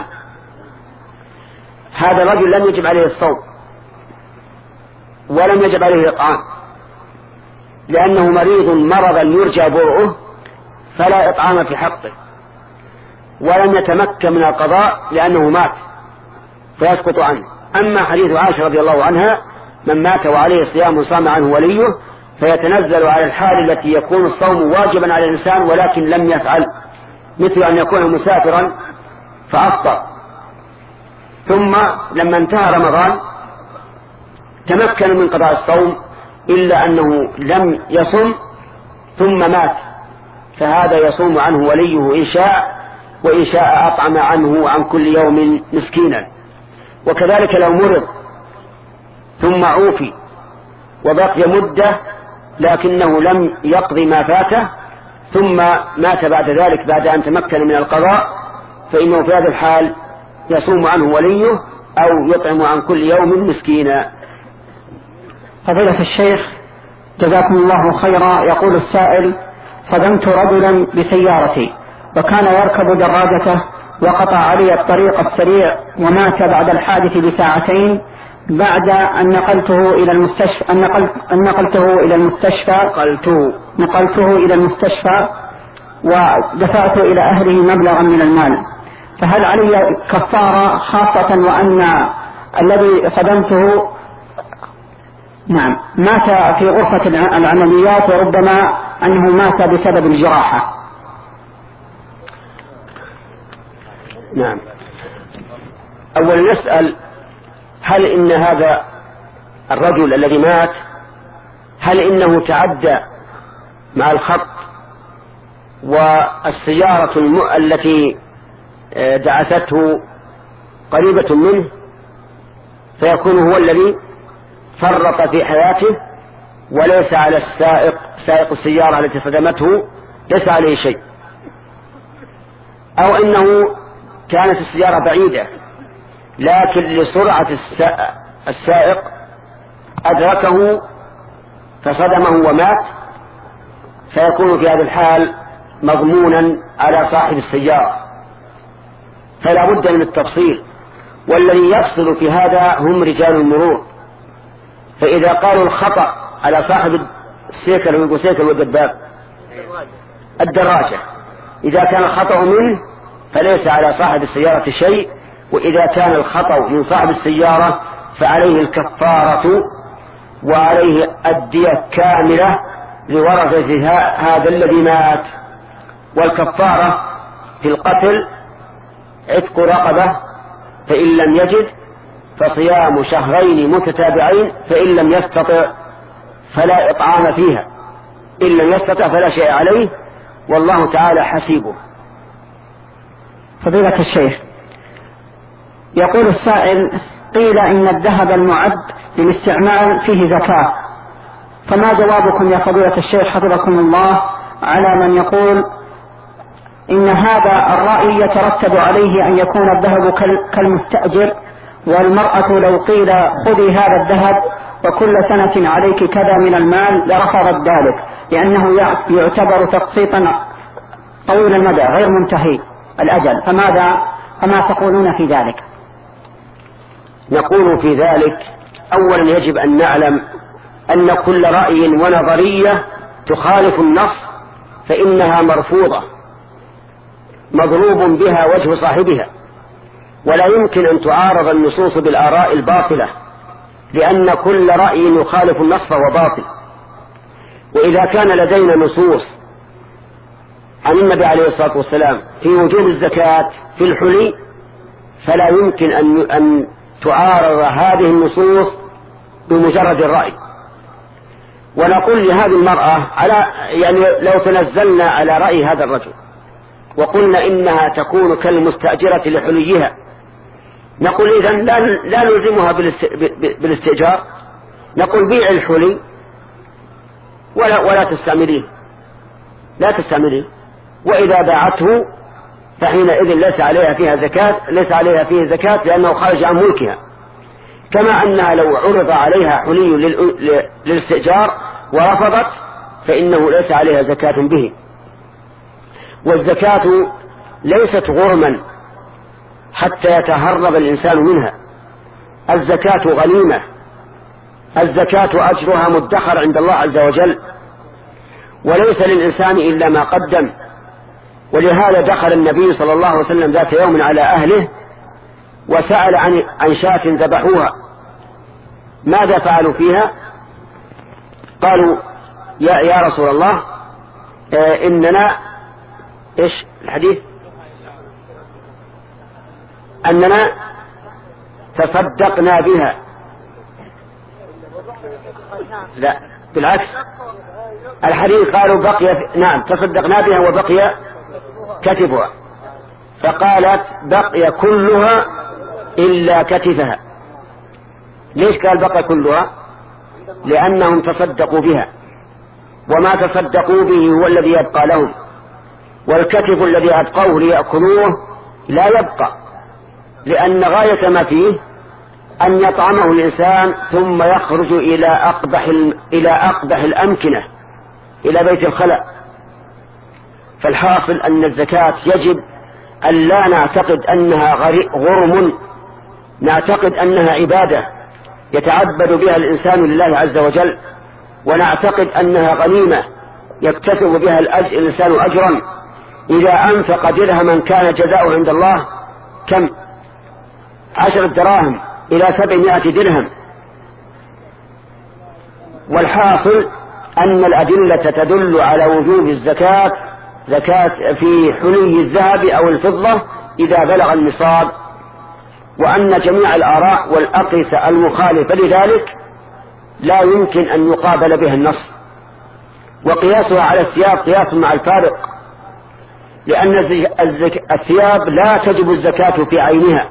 هذا الرجل لم يجب عليه الصوم ولم يجب عليه الإطعام، لأنه مريض مرضا يرجى برؤه فلا إطعام في حقه، ولم يتمكن من القضاء لأنه مات فيسقط عنه. أما حديث عائشة رضي الله عنها: من مات وعليه صيام صام عنه وليه، فيتنزل على الحال التي يكون الصوم واجبا على الإنسان ولكن لم يفعل، مثل أن يكون مسافرا فأفطر، ثم لما انتهى رمضان تمكن من قضاء الصوم إلا أنه لم يصم ثم مات، فهذا يصوم عنه وليه إن شاء، وإن شاء أطعم عنه عن كل يوم مسكينا. وكذلك لو مرض ثم عوفي وبقي مدة لكنه لم يقضي ما فاته ثم مات بعد ذلك بعد أن تمكن من القضاء، فإنه في هذا الحال يصوم عنه وليه أو يطعم عن كل يوم مسكينا. فضيلة الشيخ جزاكم الله خيرا، يقول السائل: صدمت رجلا بسيارتي وكان يركب دراجته وقطع علي الطريق السريع ومات بعد الحادث بساعتين، بعد أن نقلته إلى المستشفى أن نقلت أن نقلته إلى المستشفى نقلته نقلته إلى المستشفى ودفعت إلى أهله مبلغا من المال، فهل علي كفارة، خاصة وأن الذي صدمته نعم مات في غرفة العمليات وربما أنه مات بسبب الجراحة؟ نعم. أولا نسأل: هل إن هذا الرجل الذي مات هل إنه تعدى مع الخط والسيارة الم... التي دعسته قريبة منه فيكون هو الذي فرط في حياته وليس على السائق سائق السيارة التي صدمته ليس عليه شيء، أو إنه كانت السيارة بعيدة لكن لسرعة السائق أدركه فصدمه ومات، فيكون في هذا الحال مضمونا على صاحب السيارة. فلا بد من التفصيل، والذي يفصل في هذا هم رجال المرور، فإذا قالوا الخطأ على صاحب السيكل والسيكل والدباب الدراجة، إذا كان الخطأ منه فليس على صاحب السيارة شيء، وإذا كان الخطأ من صاحب السيارة فعليه الكفارة وعليه الدية كاملة لورثة هذا الذي مات. والكفارة في القتل عتق رقبة، فإن لم يجد فصيام شهرين متتابعين، فإن لم يستطع فلا إطعام فيها، إن لم يستطع فلا شيء عليه، والله تعالى حسيبه. فضيلة الشيخ، يقول السائل: قيل إن الذهب المعد للاستعمال فيه زكاة، فما جوابكم يا فضيلة الشيخ حفظكم الله على من يقول إن هذا الرأي يترتب عليه أن يكون الذهب كالمستأجر، والمرأة لو قيل خذي هذا الذهب وكل سنة عليك كذا من المال لرفضت ذلك، لأنه يعتبر تقسيطا طويل المدى غير منتهي الأجل، فماذا فما تقولون في ذلك؟ نقول في ذلك: أولا يجب أن نعلم أن كل رأي ونظرية تخالف النص فإنها مرفوضة مضروب بها وجه صاحبها، ولا يمكن أن تعارض النصوص بالآراء الباطلة، لأن كل رأي يخالف النص فهو باطل. وإذا كان لدينا نصوص عن النبي عليه الصلاة والسلام في وجوب الزكاة في الحلي، فلا يمكن أن أن تعارض هذه النصوص بمجرد الرأي. ونقول لهذه المرأة على يعني لو تنزلنا على رأي هذا الرجل وقلنا إنها تكون كالمستأجرة لحليها، نقول إذن لا, لا نلزمها بالاستئجار، نقول بيع الحلي ولا, ولا تستعمليه لا تستعمليه وإذا باعته فحينئذ ليس عليها فيها زكاة ليس عليها فيه زكاة لأنه خارج عن ملكها، كما أنها لو عرض عليها حلي للاستئجار ورفضت فإنه ليس عليها زكاة به. والزكاة ليست غرما حتى يتهرب الإنسان منها، الزكاة غنيمة، الزكاة أجرها مدخر عند الله عز وجل، وليس للإنسان إلا ما قدم. ولهذا دخل النبي صلى الله عليه وسلم ذات يوم على أهله وسأل عن عن شاة ذبحوها ماذا فعلوا فيها؟ قالوا يا, يا رسول الله آه إننا إيش الحديث أننا تصدقنا بها. لا بالعكس، الحديث قالوا بقي نعم تصدقنا بها وبقي كتفها، فقالت بقي كلها إلا كتفها. ليش قال بقي كلها؟ لأنهم تصدقوا بها، وما تصدقوا به هو الذي يبقى لهم، والكتف الذي أبقوه ليأكلوه لا يبقى، لأن غاية ما فيه أن يطعمه الإنسان ثم يخرج إلى أقبح, إلى أقبح الأمكنة، إلى بيت الخلاء. فالحاصل أن الزكاة يجب أن لا نعتقد أنها غرم، نعتقد أنها عبادة يتعبد بها الإنسان لله عز وجل، ونعتقد أنها غنيمة يكتسب بها الإنسان أجرا. إذا أنفق درهما كان جزاؤه عند الله كم؟ عشر دراهم إلى سبعمائة درهم. والحاصل أن الأدلة تدل على وجوب الزكاة زكاة في حلي الذهب أو الفضة إذا بلغ النصاب، وأن جميع الآراء والأقيسة المخالفة لذلك لا يمكن أن يقابل بها النص. وقياسها على الثياب قياس مع الفارق، لأن الثياب لا تجب الزكاة في عينها،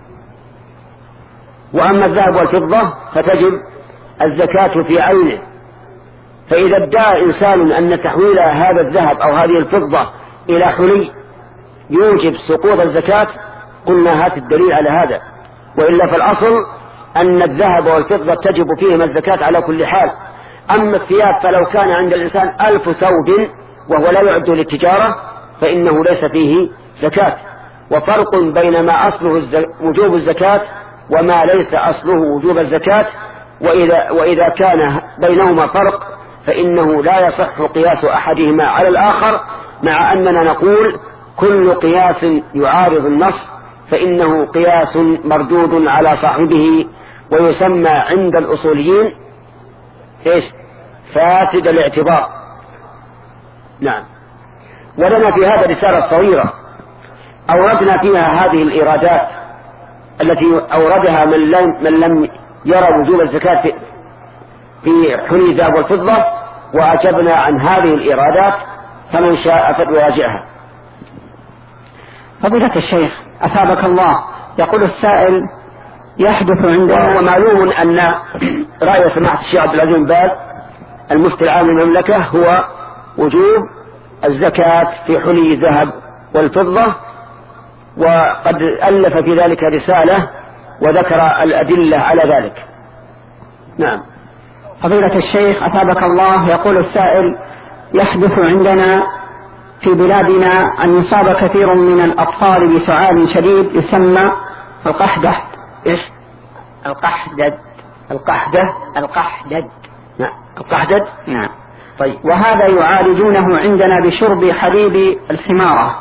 وأما الذهب والفضة فتجب الزكاة في عينه. فإذا ادعى إنسان أن تحويل هذا الذهب أو هذه الفضة إلى حلي يوجب سقوط الزكاة قلنا هات الدليل على هذا، وإلا فالأصل أن الذهب والفضة تجب فيهما الزكاة على كل حال. أما الثياب فلو كان عند الإنسان ألف ثوب وهو لا يعد للتجارة فإنه ليس فيه زكاة. وفرق بين ما أصله وجوب الزكاة وما ليس أصله وجوب الزكاة، وإذا, وإذا كان بينهما فرق فإنه لا يصح قياس أحدهما على الآخر، مع أننا نقول كل قياس يعارض النص فإنه قياس مردود على صاحبه، ويسمى عند الأصوليين إيش؟ فاسد الاعتبار. نعم. ولنا في هذا رسالة صغيرة أوردنا فيها هذه الإيرادات التي أوردها من لم, من لم يرى وجوب الزكاة في حلي الذهب والفضة، وأجبنا عن هذه الإيرادات، فمن شاء فليراجعها. فضيلة الشيخ أثابك الله، يقول السائل: يحدث عندنا، ومعلوم أن رأي سماحة الشيخ عبد العزيز بن باز المفتي العام للمملكة هو وجوب الزكاة في حلي الذهب والفضة، وقد ألف في ذلك رسالة وذكر الأدلة على ذلك. نعم. فضيلة الشيخ أثابك الله، يقول السائل: يحدث عندنا في بلادنا أن يصاب كثير من الأطفال بسعال شديد يسمى القحدة. إيش؟ القحدد. القحدة. القحدد. نعم. القحدد. نعم. طيب. وهذا يعالجونه عندنا بشرب حليب الحمارة.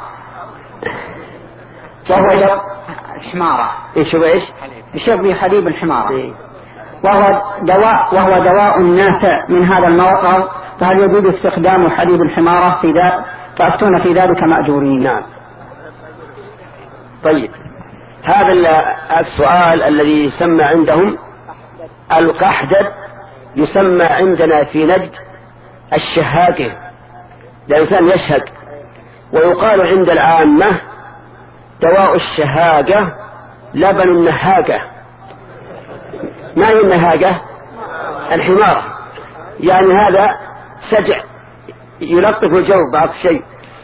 وهو الحمارة. إيش هو إيش؟ بشرب حليب الحمارة. إيه؟ وهو دواء وهو دواء نافع من هذا المرض، فهل يجوز استخدام حليب الحمارة في ذلك؟ فأفتون في ذلك مأجورين. نعم. طيب، هذا السؤال الذي يسمى عندهم القحدد يسمى عندنا في نجد الشهاقة، الإنسان يشهق، ويقال عند العامة دواء الشهاقة لبن النهاقة. ما هي النهاقة؟ الحمار، يعني هذا سجع يلطف الجو بعض الشيء،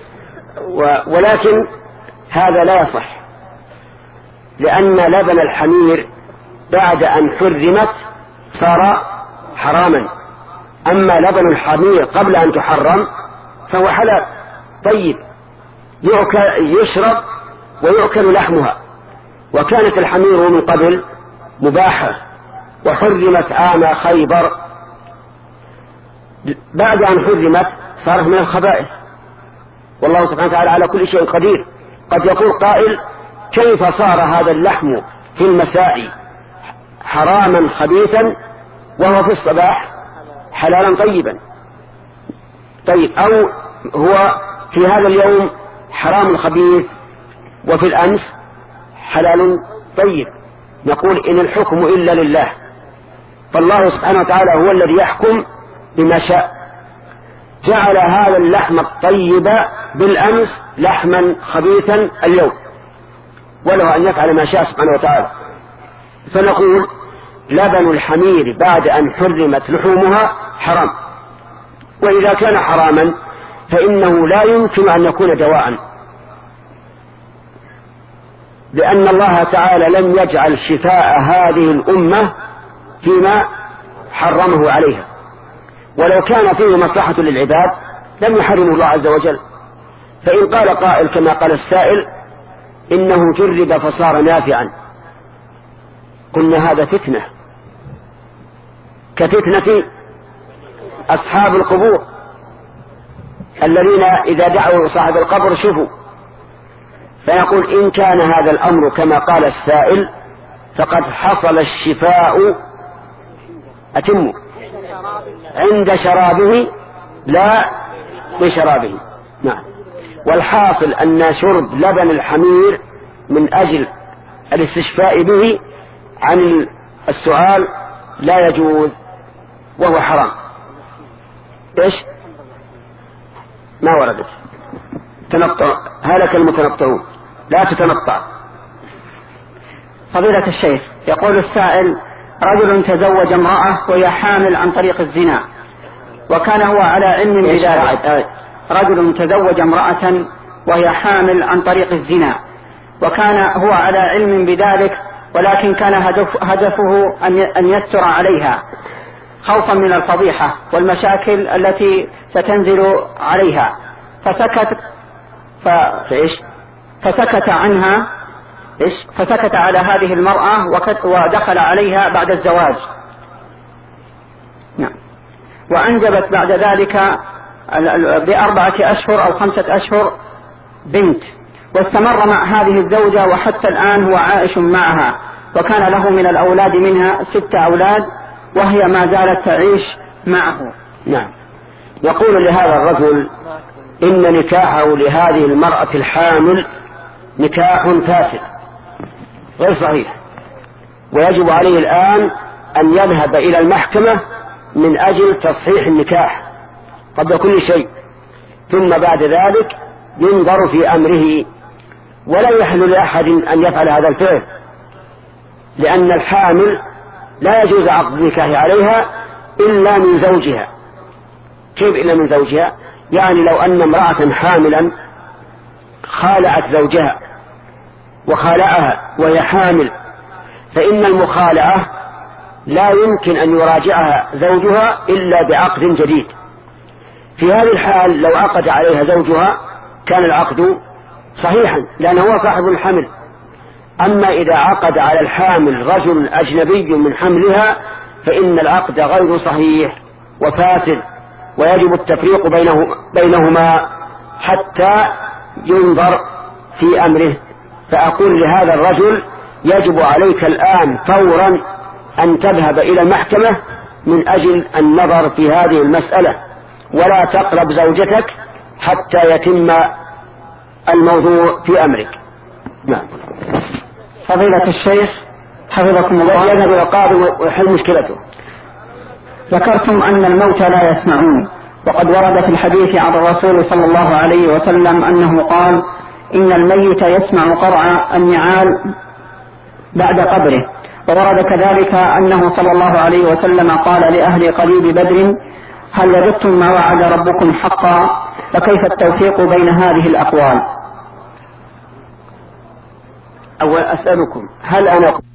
ولكن هذا لا يصح، لأن لبن الحمير بعد أن حرمت صار حراما، أما لبن الحمير قبل أن تحرم فهو حلال طيب، يؤكل يشرب ويؤكل لحمها. وكانت الحمير من قبل مباحة وحرمت عام خيبر، بعد أن حرمت صارت من الخبائث، والله سبحانه وتعالى على كل شيء قدير. قد يقول قائل: كيف صار هذا اللحم في المساء حراما خبيثا وهو في الصباح حلالا طيبا؟ طيب، أو هو في هذا اليوم حرام خبيث وفي الأمس حلال طيب. نقول: إن الحكم إلا لله، فالله سبحانه وتعالى هو الذي يحكم بما شاء. جعل هذا اللحم الطيب بالأمس لحما خبيثا اليوم، وله أن يفعل ما شاء سبحانه وتعالى. فنقول: لبن الحمير بعد أن حرمت لحومها حرام، وإذا كان حراما فإنه لا يمكن أن يكون دواء، لأن الله تعالى لم يجعل شفاء هذه الأمة فيما حرمه عليها، ولو كان فيه مصلحة للعباد لم يحرمه الله عز وجل. فإن قال قائل كما قال السائل: إنه جرب فصار نافعا، قلنا هذا فتنة كفتنة أصحاب القبور الذين إذا دعوا صاحب القبر شفوا. فيقول: إن كان هذا الأمر كما قال السائل فقد حصل الشفاء أتم عند شرابه لا بشرابه. نعم. والحاصل أن شرب لبن الحمير من أجل الاستشفاء به عن السؤال لا يجوز وهو حرام. إيش؟ ما وردت تنطع، هلك المتنطعون، لا تتنطع. فضيلة الشيخ، يقول السائل: رجل تزوج امرأة وهي حامل عن طريق الزنا، وكان هو على علم بذلك. رجل تزوج امرأة وهي حامل عن طريق الزنا، وكان هو على علم بذلك، ولكن كان هدف هدفه أن يستر عليها خوفا من الفضيحة والمشاكل التي ستنزل عليها، فسكت ف... فإيش؟ فسكت عنها إيش؟ فسكت على هذه المرأة وكت... ودخل عليها بعد الزواج. نعم. وأنجبت بعد ذلك بأربعة أشهر أو خمسة أشهر بنت، واستمر مع هذه الزوجة وحتى الآن هو عائش معها، وكان له من الأولاد منها ستة أولاد، وهي ما زالت تعيش معه. نعم. يقول لهذا الرجل: إن نكاحه لهذه المرأة الحامل نكاح فاسد غير صحيح، ويجب عليه الآن أن يذهب إلى المحكمة من أجل تصحيح النكاح قبل كل شيء، ثم بعد ذلك ينظر في أمره ولا يحل لأحد أن يفعل هذا الفعل، لأن الحامل لا يجوز عقد النكاح عليها إلا من زوجها. كيف إلا من زوجها؟ يعني لو أن امرأة حاملا خالعت زوجها وخالعها وهي حامل، فإن المخالعة لا يمكن أن يراجعها زوجها إلا بعقد جديد. في هذه الحال لو عقد عليها زوجها كان العقد صحيحا لأنه هو صاحب الحمل. أما إذا عقد على الحامل رجل أجنبي من حملها فإن العقد غير صحيح وفاسد، ويجب التفريق بينه بينهما حتى ينظر في أمره. فأقول لهذا الرجل يجب عليك الآن فورا أن تذهب إلى المحكمة من أجل النظر في هذه المسألة، ولا تقرب زوجتك حتى يتم الموضوع في أمرك. نعم. فضيلة الشيخ حفظكم الله، يذهب إلى القاضي ويحل مشكلته. ذكرتم أن الموتى لا يسمعون، وقد ورد في الحديث عن الرسول صلى الله عليه وسلم أنه قال: إن الميت يسمع قرع النعال بعد قبره. وورد كذلك أنه صلى الله عليه وسلم قال لأهل قليب بدر: هل وجدتم ما وعد ربكم حقا؟ فكيف التوفيق بين هذه الأقوال؟ أول أسألكم، هل أنا